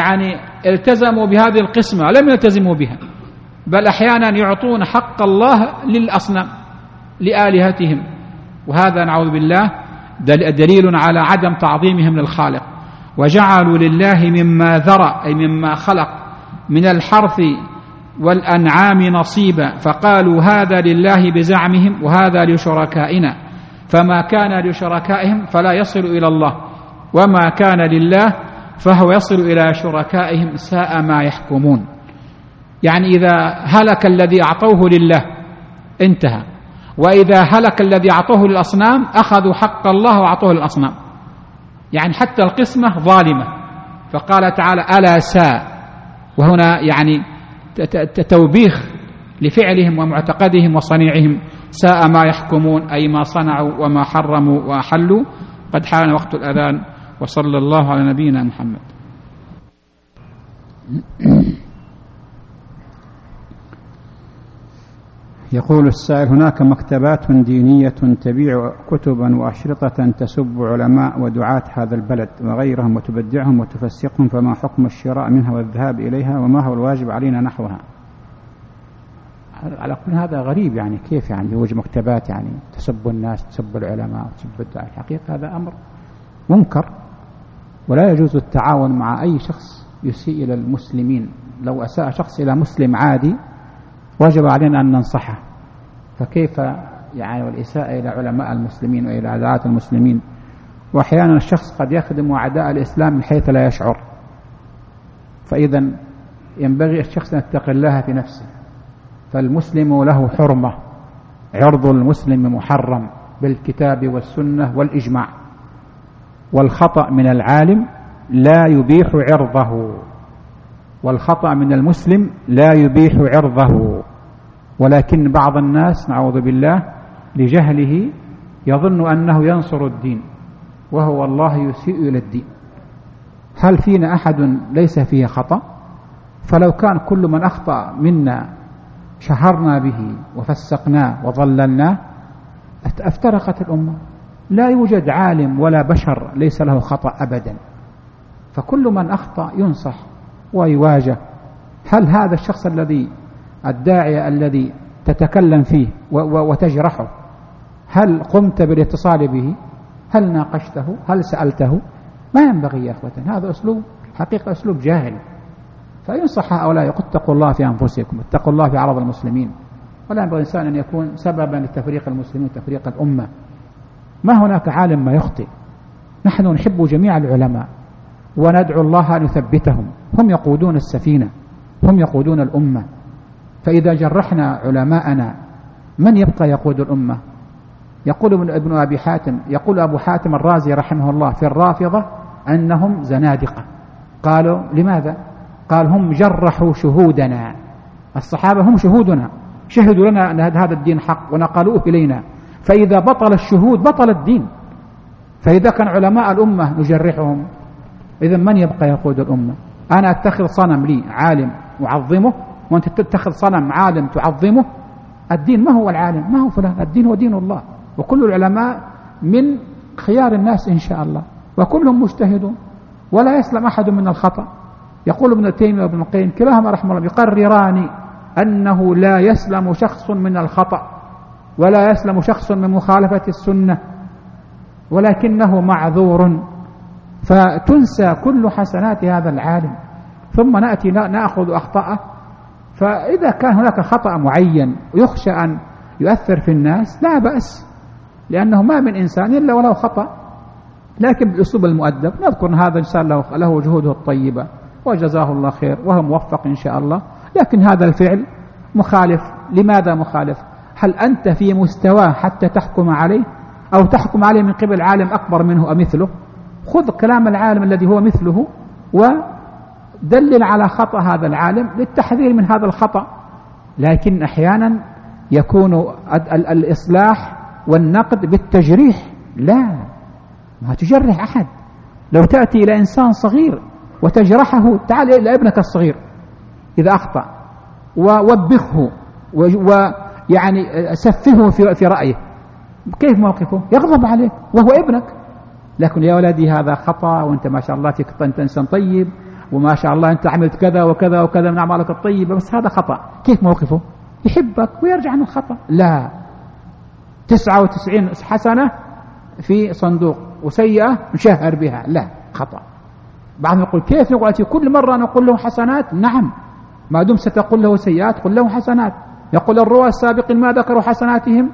التزموا بهذه القسمة، لم يلتزموا بها، بل أحيانا يعطون حق الله للأصنام لآلهتهم، وهذا نعوذ بالله دليل على عدم تعظيمهم للخالق. وجعلوا لله مما ذرأ أي مما خلق من الحرث والأنعام نصيبا فقالوا هذا لله بزعمهم وهذا لشركائنا فما كان لشركائهم فلا يصل إلى الله وما كان لله فهو يصل إلى شركائهم ساء ما يحكمون. يعني إذا هلك الذي أعطوه لله انتهى، وإذا هلك الذي أعطوه للأصنام أخذوا حق الله وأعطوه للأصنام، يعني حتى القسمة ظالمة. فقال تعالى ألا ساء، وهنا يعني توبيخ لفعلهم ومعتقدهم وصنيعهم، ساء ما يحكمون أي ما صنعوا وما حرموا وأحلوا. قد حان وقت الأذان، وصلى الله على نبينا محمد. يقول السائل: هناك مكتبات دينية تبيع كتبا وأشرطة تسب علماء ودعاة هذا البلد وغيرهم وتبدعهم وتفسقهم، فما حكم الشراء منها والذهاب إليها وما هو الواجب علينا نحوها؟ على كل هذا غريب، يعني كيف يعني يوجد مكتبات يعني تسب الناس، تسب العلماء، تسب الدعاة؟ الحقيقة هذا أمر منكر، ولا يجوز التعاون مع أي شخص يسيء إلى المسلمين. لو أساء شخص إلى مسلم عادي وجب علينا أن ننصحه، فكيف يعني والإساءة إلى علماء المسلمين وإلى أعداء المسلمين؟ وأحيانا الشخص قد يخدم أعداء الإسلام من حيث لا يشعر، فإذا ينبغي الشخص أن يتقي الله في نفسه. فالمسلم له حرمة، عرض المسلم محرم بالكتاب والسنة والإجماع، والخطأ من العالم لا يبيح عرضه، والخطأ من المسلم لا يبيح عرضه. ولكن بعض الناس نعوذ بالله لجهله يظن أنه ينصر الدين وهو الله يسيء إلى الدين. هل فينا أحد ليس فيه خطأ؟ فلو كان كل من أخطأ منا شهرنا به وفسقناه وضللناه افترقت الأمة. لا يوجد عالم ولا بشر ليس له خطأ أبدا، فكل من أخطأ ينصح ويواجه. هل هذا الشخص الذي الداعية الذي تتكلم فيه وتجرحه، هل قمت بالاتصال به؟ هل ناقشته؟ هل سألته؟ ما ينبغي يا أخوة، هذا أسلوب حقيقة أسلوب جاهل. فينصح هؤلاء يقول اتقوا الله في أنفسكم، اتقوا الله في عرض المسلمين، ولا ينبغي الإنسان أن يكون سببا لتفريق المسلمين وتفريق الأمة. ما هناك عالم ما يخطئ. نحن نحب جميع العلماء وندعو الله أن يثبتهم، هم يقودون السفينة، هم يقودون الأمة. فإذا جرحنا علماءنا من يبقى يقود الأمة؟ يقول ابن أبي حاتم، يقول أبو حاتم الرازي رحمه الله في الرافضة أنهم زنادقة. قالوا لماذا؟ قال هم جرحوا شهودنا، الصحابة هم شهودنا، شهدوا لنا أن هذا الدين حق ونقلوه إلينا، فإذا بطل الشهود بطل الدين. فإذا كان علماء الأمة نجرحهم، إذا من يبقى يقود الأمة؟ أنا أتخذ صنم لي عالم أعظمه، وأنت تتخذ صنم عالم تعظمه. الدين ما هو العالم، ما هو فلان، الدين هو دين الله، وكل العلماء من خيار الناس إن شاء الله، وكلهم مجتهدون ولا يسلم أحد من الخطأ. يقول ابن تيمية وابن القيم كلاهما رحمه الله يقرران أنه لا يسلم شخص من الخطأ ولا يسلم شخص من مخالفة السنة، ولكنه معذور، فتنسى كل حسنات هذا العالم، ثم نأتي نأخذ أخطاءه. فإذا كان هناك خطأ معين ويخشى أن يؤثر في الناس لا بأس، لأنه ما من إنسان إلا وله خطأ، لكن بالأسلوب المؤدب نذكر أن هذا إنسان له جهوده الطيبة وجزاه الله خير وهو موفق إن شاء الله، لكن هذا الفعل مخالف. لماذا مخالف؟ هل أنت في مستواه حتى تحكم عليه، أو تحكم عليه من قبل عالم أكبر منه أو مثله؟ خذ كلام العالم الذي هو مثله ودلل على خطأ هذا العالم للتحذير من هذا الخطأ. لكن أحيانا يكون الإصلاح والنقد بالتجريح، لا، ما تجرح أحد. لو تأتي إلى إنسان صغير وتجرحه، تعال إلى ابنك الصغير إذا أخطأ ووبخه ويعني سفهه في رأيه، كيف موقفه؟ يغضب عليك وهو ابنك. لكن يا ولدي هذا خطأ، وأنت ما شاء الله فيك أنت إنسان طيب، وما شاء الله أنت عملت كذا وكذا وكذا من أعمالك الطيبة، بس هذا خطأ. كيف موقفه؟ يحبك ويرجع عن الخطأ. لا، 99 حسنة في صندوق وسيئة نشهر بها، لا، خطأ. بعضهم يقول كيف نقول كل مرة نقول له حسنات؟ نعم، ما دمت ستقول له سيئات قل له حسنات. يقول الرواة السابقين ما ذكروا حسناتهم.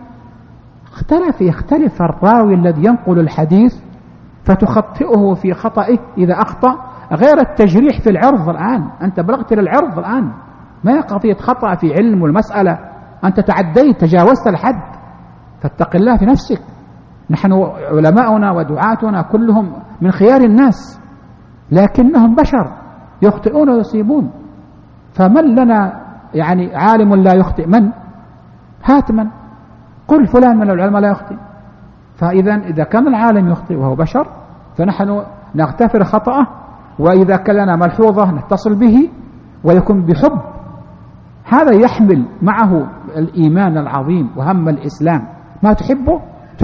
يختلف الراوي الذي ينقل الحديث فتخطئه في خطئه إذا أخطأ، غير التجريح في العرض. الآن أنت بلغت للعرض، الآن ما هي قضية خطأ في علم والمسألة، أنت تعديت تجاوزت الحد، فاتق الله في نفسك. نحن علماؤنا ودعاتنا كلهم من خيار الناس، لكنهم بشر يخطئون ويصيبون. فمن لنا يعني عالم لا يخطئ؟ من؟ هات من، قل فلان من العلماء لا يخطئ. إذا كان العالم يخطئ وهو بشر فنحن نغتفر خطأه، وإذا كان لنا ملحوظة نتصل به ويكون بحب، هذا يحمل معه الإيمان العظيم وهم الإسلام. ما تحبه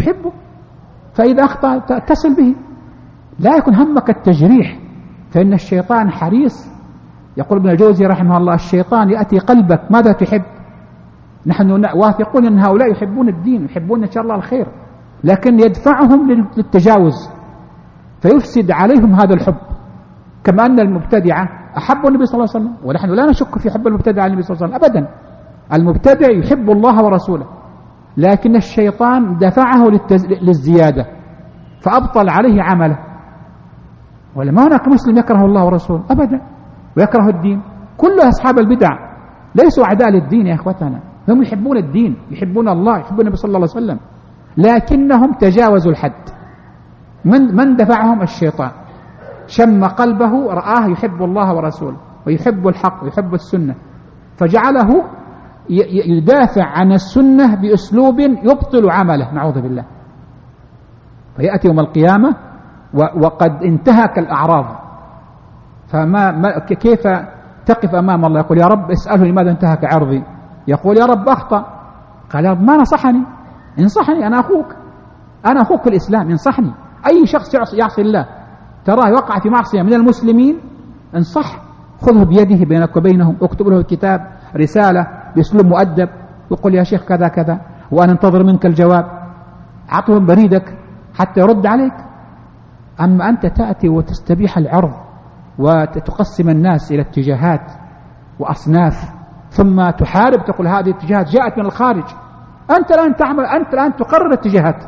فإذا أخطأ اتصل به، لا يكون همك التجريح، فإن الشيطان حريص. يقول ابن الجوزي رحمه الله الشيطان يأتي قلبك ماذا تحب. نحن واثقون أن هؤلاء يحبون الدين، يحبون إن شاء الله الخير، لكن يدفعهم للتجاوز فيفسد عليهم هذا الحب. كما أن المبتدعة أحبوا النبي صلى الله عليه وسلم، ونحن لا نشك في حب المبتدع النبي صلى الله عليه وسلم أبدا. المبتدع يحب الله ورسوله، لكن الشيطان دفعه للزيادة فأبطل عليه عمله. ولما هناك مسلم يكره الله ورسوله أبدا ويكره الدين. كل أصحاب البدع ليسوا أعداء للدين يا إخوتنا، هم يحبون الدين، يحبون الله، يحبون النبي صلى الله عليه وسلم، لكنهم تجاوزوا الحد. من دفعهم؟ الشيطان. شم قلبه، رآه يحب الله ورسوله ويحب الحق ويحب السنة، فجعله يدافع عن السنة بأسلوب يبطل عمله، نعوذ بالله. فيأتي يوم القيامة وقد انتهك الأعراض، كيف تقف أمام الله؟ يقول يا رب اسأله لماذا انتهك عرضي؟ يقول يا رب أخطأ. قال يا رب ما نصحني، انصحني، أنا أخوك في الإسلام، انصحني. أي شخص يعصي الله تراه يوقع في معصية من المسلمين، انصح، خذه بيده بينك وبينهم، اكتب له الكتاب رسالة بأسلوب مؤدب، وقل يا شيخ كذا كذا وأنا انتظر منك الجواب، عطه بريدك حتى يرد عليك. أما أنت تأتي وتستبيح العرض وتقسم الناس إلى اتجاهات وأصناف ثم تحارب تقول هذه اتجاهات جاءت من الخارج. أنت الآن تعمل، أنت الآن تقرر الاتجاهات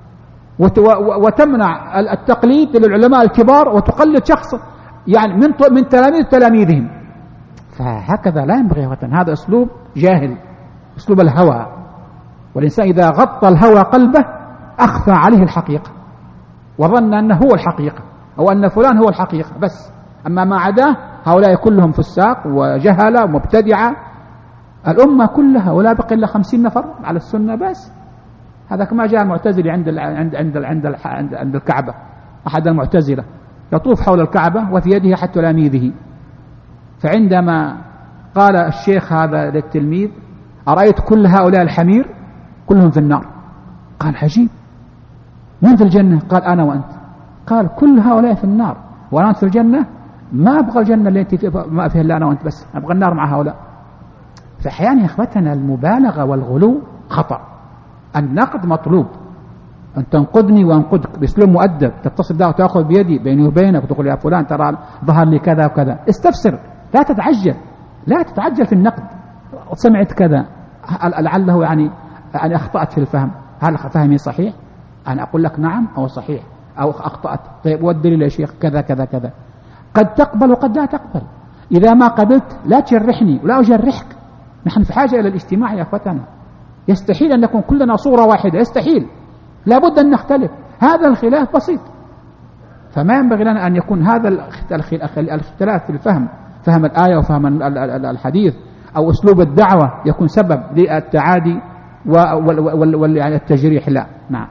وتمنع التقليد للعلماء الكبار وتقلد شخص يعني من تلاميذهم. فهكذا لا ينبغي يا وطن، هذا أسلوب جاهل، أسلوب الهوى. والإنسان إذا غطى الهوى قلبه أخفى عليه الحقيقة وظن أنه هو الحقيقة أو أن فلان هو الحقيقة بس، أما ما عداه هؤلاء كلهم فساق وجهلة ومبتدعة. الأمة كلها ولا بقي إلا 50 نفر على السنة بس. هذا كما جاء المعتزلي عند الكعبة، أحد المعتزلة يطوف حول الكعبة وفي يده أحد تلاميذه، فعندما قال الشيخ هذا للتلميذ أرأيت كل هؤلاء الحمير كلهم في النار. قال عجيب، من في الجنة؟ قال أنا وأنت. قال كل هؤلاء في النار وأنا في الجنة؟ ما أبغى الجنة التي ما فيها إلا أنا وأنت بس، أبغى النار مع هؤلاء. فأحيانا يا إخوتنا المبالغة والغلو خطأ. النقد مطلوب، أن تنقدني وأنقدك بأسلوب مؤدب، تتصل ده وتأخذ بيدي بيني وبينك وتقول يا فلان ترى ظهر لي كذا وكذا. استفسر، لا تتعجل، لا تتعجل في النقد. سمعت كذا لعله يعني أخطأت في الفهم، هل فهمي صحيح؟ أنا أقول لك نعم أو صحيح أو أخطأت. طيب والدليل يا شيخ كذا كذا كذا. قد تقبل وقد لا تقبل. إذا ما قبلت لا تجرحني ولا أجرحك. نحن في حاجة إلى الاجتماع يا أخوتنا. يستحيل أن نكون كلنا صورة واحدة، يستحيل، لابد أن نختلف. هذا الخلاف بسيط، فما ينبغي لنا أن يكون هذا الاختلاف في الفهم، فهم الآية وفهم الحديث أو أسلوب الدعوة يكون سبب للتعادي والتجريح. لا. نعم.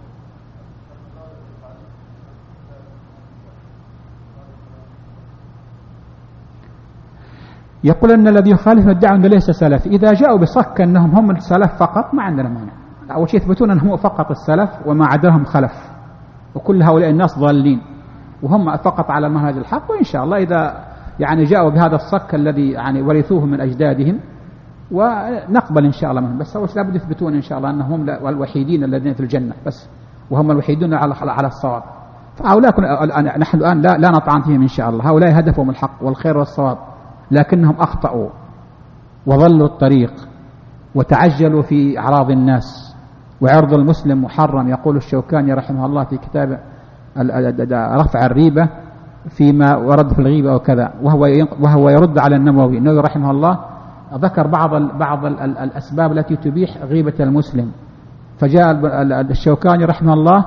يقول أن الذي يخالف الدعوة أنه ليس سلف. إذا جاءوا بصك أنهم هم السلف فقط ما عندنا مانع. أول شيء يثبتون أنهم فقط السلف وما عداهم خلف، وكل هؤلاء الناس ضالين وهم فقط على المنهج الحق. وإن شاء الله إذا يعني جاءوا بهذا الصك الذي يعني ورثوه من أجدادهم ونقبل إن شاء الله منهم. بس أول شيء لابد يثبتون إن شاء الله أنهم هم الوحيدين الذين في الجنة بس، وهم الوحيدون على الصواب. فهؤلاء نحن الآن لا نطعن فيهم إن شاء الله. هؤلاء هدفهم الحق والخير والصواب، لكنهم أخطأوا وضلوا الطريق وتعجلوا في أعراض الناس. وعرض المسلم محرم. يقول الشوكاني رحمه الله في كتاب رفع الريبة فيما ورد في الغيبة وكذا، وهو يرد على النووي. النووي رحمه الله ذكر بعض الأسباب التي تبيح غيبة المسلم، فجاء الشوكاني رحمه الله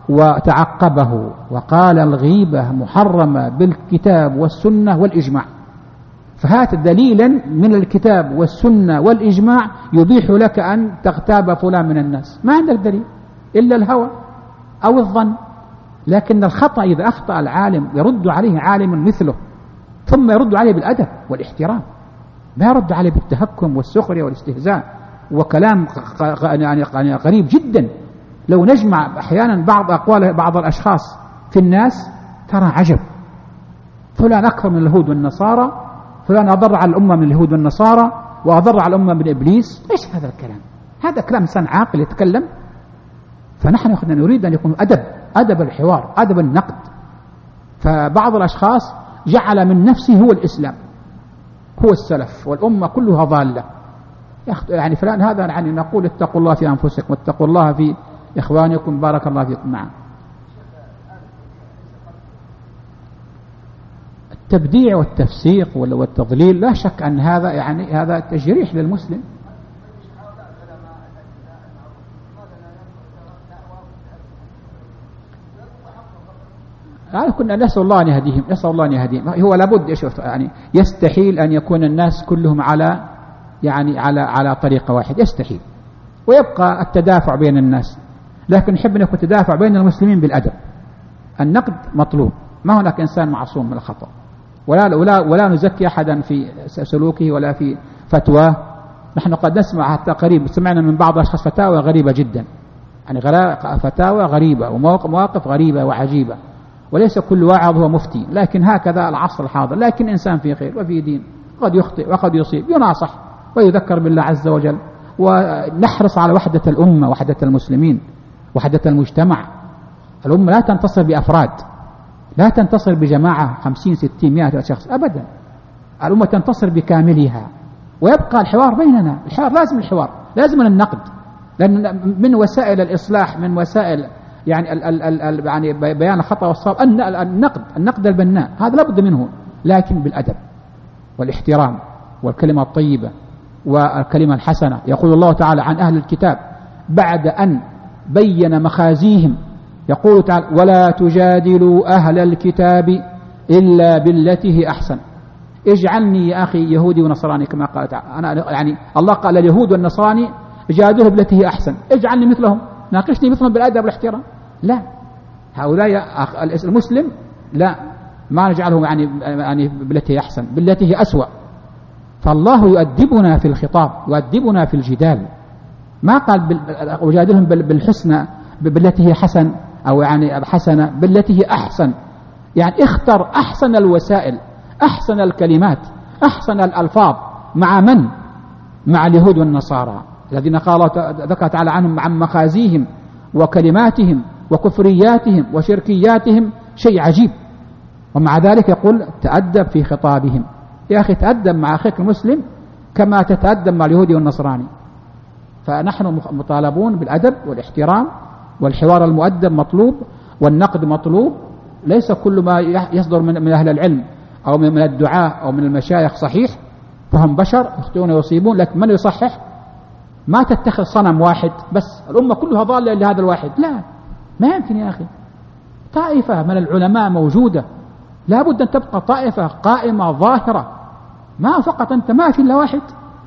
وتعقبه وقال الغيبة محرمة بالكتاب والسنة والإجماع. فهات دليلا من الكتاب والسنة والإجماع يبيح لك أن تغتاب فلان من الناس. ما عندك دليل إلا الهوى أو الظن. لكن الخطأ إذا أخطأ العالم يرد عليه عالم مثله، ثم يرد عليه بالأدب والاحترام، ما يرد عليه بالتهكم والسخرية والاستهزاء وكلام يعني غريب جدا. لو نجمع أحيانا بعض أقوال بعض الأشخاص في الناس ترى عجب. فلان أكثر من اليهود والنصارى، فلان أضر على الأمة من اليهود والنصارى وأضر على الأمة من إبليس. إيش هذا الكلام؟ هذا كلام إنسان عاقل يتكلم. فنحن نريد أن يكون أدب الحوار، أدب النقد. فبعض الأشخاص جعل من نفسه هو الإسلام، هو السلف، والأمة كلها ضالة. يعني فلان هذا يعني نقول اتقوا الله في أنفسكم واتقوا الله في إخوانكم بارك الله فيكم. نعم. التبديع والتفسيق والتضليل لا شك أن هذا يعني هذا تجريح للمسلم. يعني كنا نسأل الله أن يهديهم، نسأل الله أن يهديهم. هو لابد يعني يستحيل أن يكون الناس كلهم على طريقة واحدة، يستحيل. ويبقى التدافع بين الناس، لكن نحب أن يكون التدافع بين المسلمين بالأدب. النقد مطلوب، ما هناك إنسان معصوم من الخطأ، ولا نزكي أحدا في سلوكه ولا في فتواه. نحن قد نسمع حتى قريب سمعنا من بعض الأشخاص فتاوى غريبة جدا، يعني فتاوى غريبة ومواقف غريبة وعجيبة. وليس كل واعظ هو مفتي، لكن هكذا العصر الحاضر. لكن إنسان في خير وفي دين، قد يخطئ وقد يصيب، يناصح ويذكر بالله عز وجل. ونحرص على وحدة الأمة، وحدة المسلمين، وحدة المجتمع. الأمة لا تنتصر بأفراد، لا تنتصر بجماعة 50 60 100 شخص أبدا. الأمة تنتصر بكاملها، ويبقى الحوار بيننا. الحوار لازم، الحوار لازم النقد، لأن من وسائل الإصلاح، من وسائل يعني بيان الخطأ والصواب النقد البناء، هذا لابد منه، لكن بالأدب والاحترام والكلمة الطيبة والكلمة الحسنة. يقول الله تعالى عن أهل الكتاب بعد أن بين مخازيهم، يقول تعالى: ولا تجادلوا أهل الكتاب إلا بالتي هي أحسن. اجعلني يا أخي يهودي ونصراني كما قال تعالى. أنا يعني الله قال اليهود والنصراني جادلوا بالتي هي أحسن، اجعلني مثلهم، ناقشني مثلهم بالأدب والاحترام. لا، هؤلاء المسلم لا، ما نجعله يعني بالتي هي أحسن، بالتي هي أسوأ. فالله يؤدبنا في الخطاب، يؤدبنا في الجدال. ما قال وجادلهم بالحسنى بالتي هي حسن، أو يعني حسنة، بالتي هي أحسن. يعني اختر أحسن الوسائل، أحسن الكلمات، أحسن الألفاظ. مع من؟ مع اليهود والنصارى الذين قال ذكر تعالى عنهم عن مخازيهم وكلماتهم وكفرياتهم وشركياتهم شيء عجيب، ومع ذلك يقول تأدب في خطابهم. يا أخي تأدب مع أخيك المسلم كما تتأدب مع اليهودي والنصراني. فنحن مطالبون بالأدب والاحترام، والحوار المؤدب مطلوب، والنقد مطلوب. ليس كل ما يصدر من أهل العلم أو من الدعاء أو من المشايخ صحيح، فهم بشر يخطئون ويصيبون، لكن من يصحح؟ ما تتخذ صنم واحد بس الأمة كلها ضالة لهذا الواحد، لا، ما يمكن يا أخي. طائفة من العلماء موجودة، لا بد أن تبقى طائفة قائمة ظاهرة، ما فقط أنت ما في إلا واحد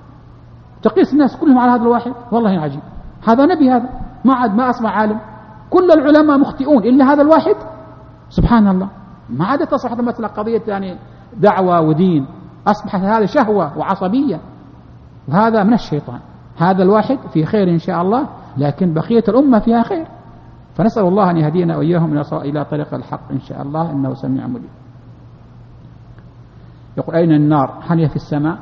تقيس الناس كلهم على هذا الواحد. والله عجيب، هذا نبي، هذا ما عاد ما أسمع عالم، كل العلماء مخطئون إلا هذا الواحد. سبحان الله، ما عاد تصبح مثل قضية يعني دعوة ودين، أصبحت هذا شهوة وعصبية، وهذا من الشيطان. هذا الواحد في خير إن شاء الله، لكن بقية الأمة فيها خير. فنسأل الله أن يهدينا وإياهم إلى طريق الحق إن شاء الله، إنه سميع مجيب. يقول: أين النار؟ هل هي في السماء؟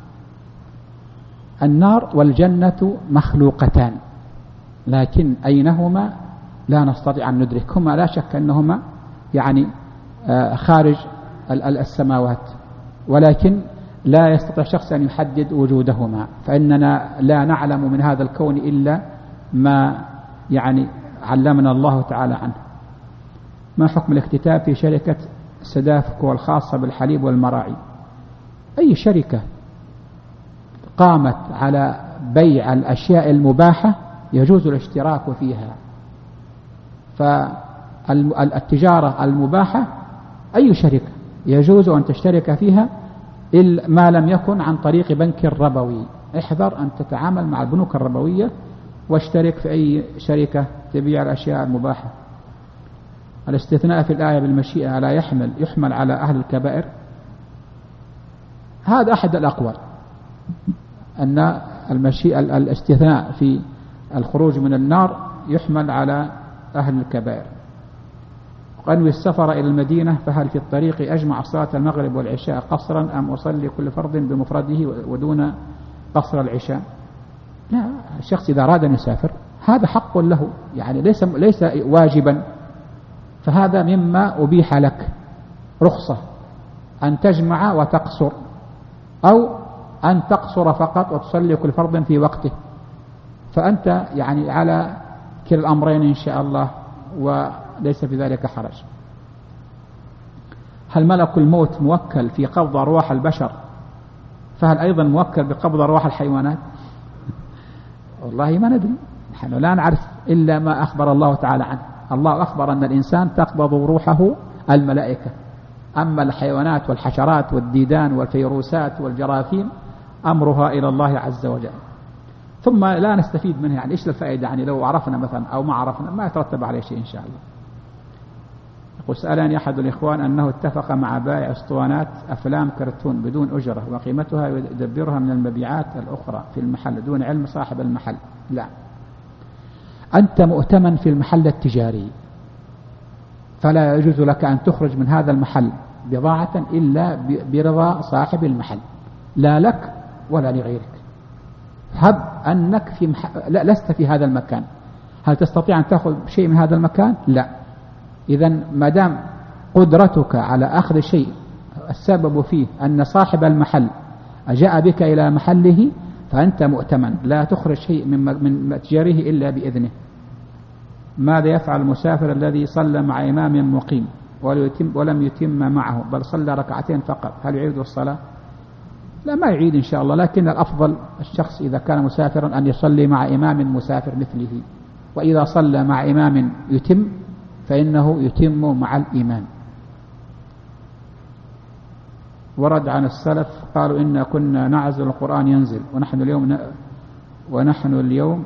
النار والجنة مخلوقتان، لكن أينهما لا نستطيع أن ندركهما. لا شك أنهما يعني خارج السماوات، ولكن لا يستطيع شخص أن يحدد وجودهما، فإننا لا نعلم من هذا الكون إلا ما يعني علمنا الله تعالى عنه. ما حكم الاكتتاب في شركة سدافكو الخاصة بالحليب والمراعي؟ أي شركة قامت على بيع الأشياء المباحة يجوز الاشتراك فيها. فالتجارة المباحة أي شركة يجوز أن تشترك فيها ما لم يكن عن طريق بنك ربوي. احذر أن تتعامل مع البنوك الربوية، واشترك في أي شركة تبيع الأشياء المباحة. الاستثناء في الآية بالمشيئة لا يحمل على أهل الكبائر. هذا أحد الأقوال، أن المشيئة الاستثناء في الخروج من النار يحمل على أهل الكبائر. أنوي السفر إلى المدينة، فهل في الطريق أجمع صلاة المغرب والعشاء قصرا أم أصلي كل فرض بمفرده ودون قصر العشاء؟ لا، الشخص إذا أراد أن يسافر هذا حق له، يعني ليس واجبا، فهذا مما أبيح لك رخصة أن تجمع وتقصر، أو أن تقصر فقط وتصلي كل فرض في وقته. فأنت يعني على كلا الأمرين إن شاء الله، وليس في ذلك حرج. هل ملك الموت موكل في قبض أرواح البشر، فهل أيضا موكل بقبض أرواح الحيوانات؟ والله ما ندري، نحن لا نعرف إلا ما أخبر الله تعالى عنه. الله أخبر أن الإنسان تقبض روحه الملائكة، أما الحيوانات والحشرات والديدان والفيروسات والجراثيم أمرها إلى الله عز وجل. ثم لا نستفيد منها، يعني إيش الفائدة؟ يعني لو عرفنا مثلا أو ما عرفنا ما يترتب عليه شيء إن شاء الله. يقول: سألني أحد الإخوان أنه اتفق مع بائع اسطوانات أفلام كرتون بدون أجرة، وقيمتها يدبرها من المبيعات الأخرى في المحل دون علم صاحب المحل. لا، أنت مؤتمن في المحل التجاري، فلا يجوز لك أن تخرج من هذا المحل بضاعة إلا برضا صاحب المحل، لا لك ولا لغيرك. هب أنك لست في هذا المكان، هل تستطيع أن تأخذ شيء من هذا المكان؟ لا. إذن ما دام قدرتك على أخذ شيء السبب فيه أن صاحب المحل أجاء بك إلى محله فأنت مؤتمن، لا تخرج شيء من متجره إلا بإذنه. ماذا يفعل المسافر الذي صلى مع إمام مقيم ولم يتم معه بل صلى ركعتين فقط، هل يعيد الصلاة؟ لا، ما يعيد إن شاء الله، لكن الأفضل الشخص إذا كان مسافرا أن يصلي مع إمام مسافر مثله، وإذا صلى مع إمام يتم فإنه يتم مع الإمام. ورد عن السلف قالوا إنا كنا نعزل القرآن ينزل ونحن اليوم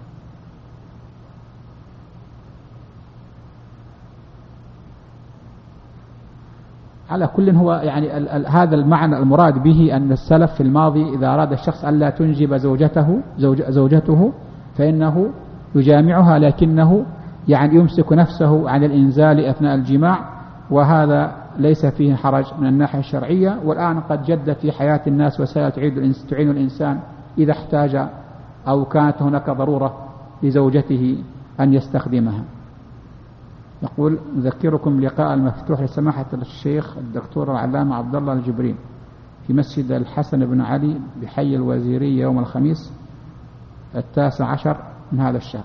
على كل هو يعني هذا المعنى المراد به أن السلف في الماضي إذا أراد الشخص ألا تنجب زوجته فإنه يجامعها، لكنه يعني يمسك نفسه عن الإنزال أثناء الجماع، وهذا ليس فيه حرج من الناحية الشرعية. والآن قد جدت في حياة الناس وسائل تعين الإنسان إذا احتاج أو كانت هناك ضرورة لزوجته أن يستخدمها. يقول: نذكركم لقاء المفتوح لسماحة الشيخ الدكتور العلامة عبد الله الجبرين في مسجد الحسن بن علي بحي الوزيرية يوم الخميس 19 من هذا الشهر.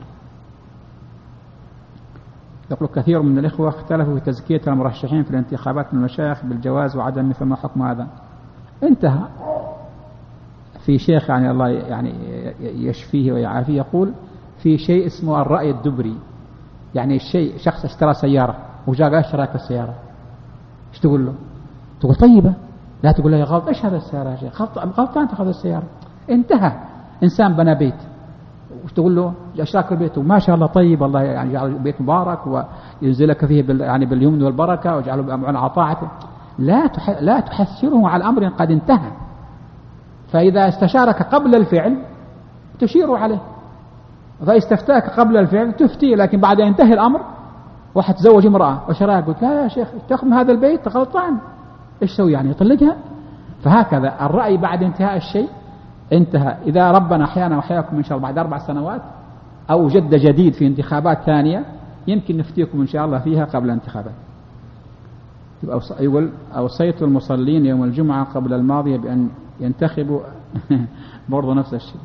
يقول: كثير من الإخوة اختلفوا في تزكية المرشحين في الانتخابات من المشايخ بالجواز وعدم، فما حكم هذا؟ انتهى. في شيخ يعني الله يعني يشفيه ويعافيه يقول: في شيء اسمه الرأي الدبري، يعني الشيء شخص اشترى سيارة وجاء قال: اشتراك السيارة، ايش تقول له؟ تقول طيبة، لا تقول له يا غلط، ايش هذا السيارة يا شيخ؟ غلطان تاخذ السيارة. انتهى. إنسان بنى بيت وش تقول له؟ اشتراك البيت وما شاء الله طيب، الله يعني جعل بيت مبارك وينزلك فيه يعني باليمن والبركة وجعله مع طاعته. لا تحسره على أمر قد انتهى. فإذا استشارك قبل الفعل تشير عليه، فاستفتاك قبل الفعل تفتي، لكن بعد أن ينتهي الأمر واحد تزوج امرأة وشراك قلت: لا يا شيخ تاخذ من هذا البيت غلطان، ايش سوي يعني؟ يطلقها؟ فهكذا الرأي بعد انتهاء الشيء انتهى. إذا ربنا أحيانا وحياكم إن شاء الله بعد 4 سنوات أو جد جديد في انتخابات ثانية يمكن نفتيكم إن شاء الله فيها قبل الانتخابات. يقول: أوصيت المصلين يوم الجمعة قبل الماضية بأن ينتخبوا برضو نفس الشيء.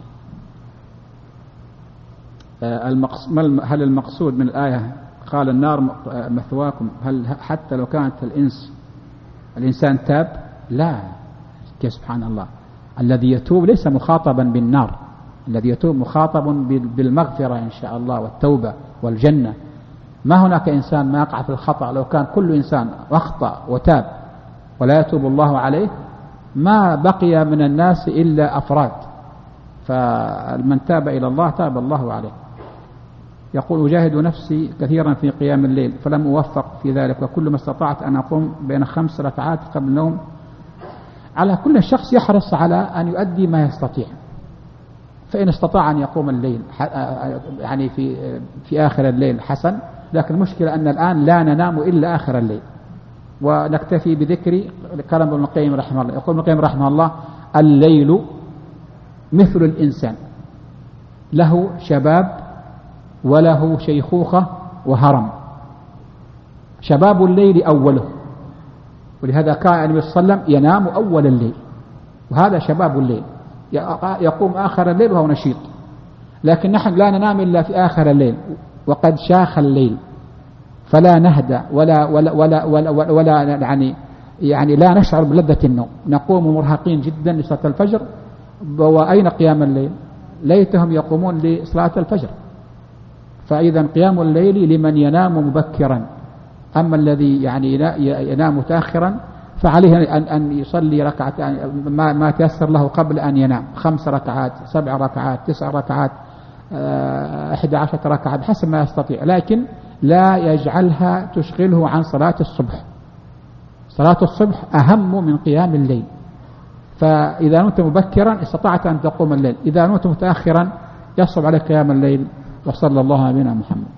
هل المقصود من الآية قال النار مثواكم هل حتى لو كانت الإنسان تاب؟ لا، سبحان الله، الذي يتوب ليس مخاطبا بالنار، الذي يتوب مخاطب بالمغفرة إن شاء الله والتوبة والجنة. ما هناك إنسان ما يقع في الخطأ، لو كان كل إنسان أخطأ وتاب ولا يتوب الله عليه ما بقي من الناس إلا أفراد، فمن تاب إلى الله تاب الله عليه. يقول: أجاهد نفسي كثيرا في قيام الليل فلم أوفق في ذلك، وكل ما استطعت أن أقوم بين 5 ركعات قبل النوم. على كل شخص يحرص على أن يؤدي ما يستطيع، فإن استطاع أن يقوم الليل يعني في آخر الليل حسن، لكن المشكلة أن الآن لا ننام إلا آخر الليل. ونكتفي بذكر كلام ابن القيم رحمه الله. يقول ابن القيم رحمه الله: الليل مثل الإنسان، له شباب وله شيخوخة وهرم. شباب الليل أوله، ولهذا كان النبي صلى الله عليه وسلم ينام أول الليل، وهذا شباب الليل، يقوم آخر الليل وهو نشيط. لكن نحن لا ننام إلا في آخر الليل وقد شاخ الليل، فلا نهدى ولا يعني لا نشعر بلذة النوم، نقوم مرهقين جدا لصلاة الفجر. وأين قيام الليل؟ ليتهم يقومون لصلاة الفجر. فإذا قيام الليل لمن ينام مبكرا، أما الذي يعني ينام متأخرا فعليه أن يصلي ركعتين ما تيسر له قبل أن ينام، 5 ركعات 7 ركعات 9 ركعات 11 ركعة بحسب ما يستطيع، لكن لا يجعلها تشغله عن صلاة الصبح. صلاة الصبح أهم من قيام الليل. فإذا نمت مبكرا استطعت أن تقوم الليل، إذا نمت متأخرا يصعب عليك قيام الليل. وصلى الله على نبينا محمد.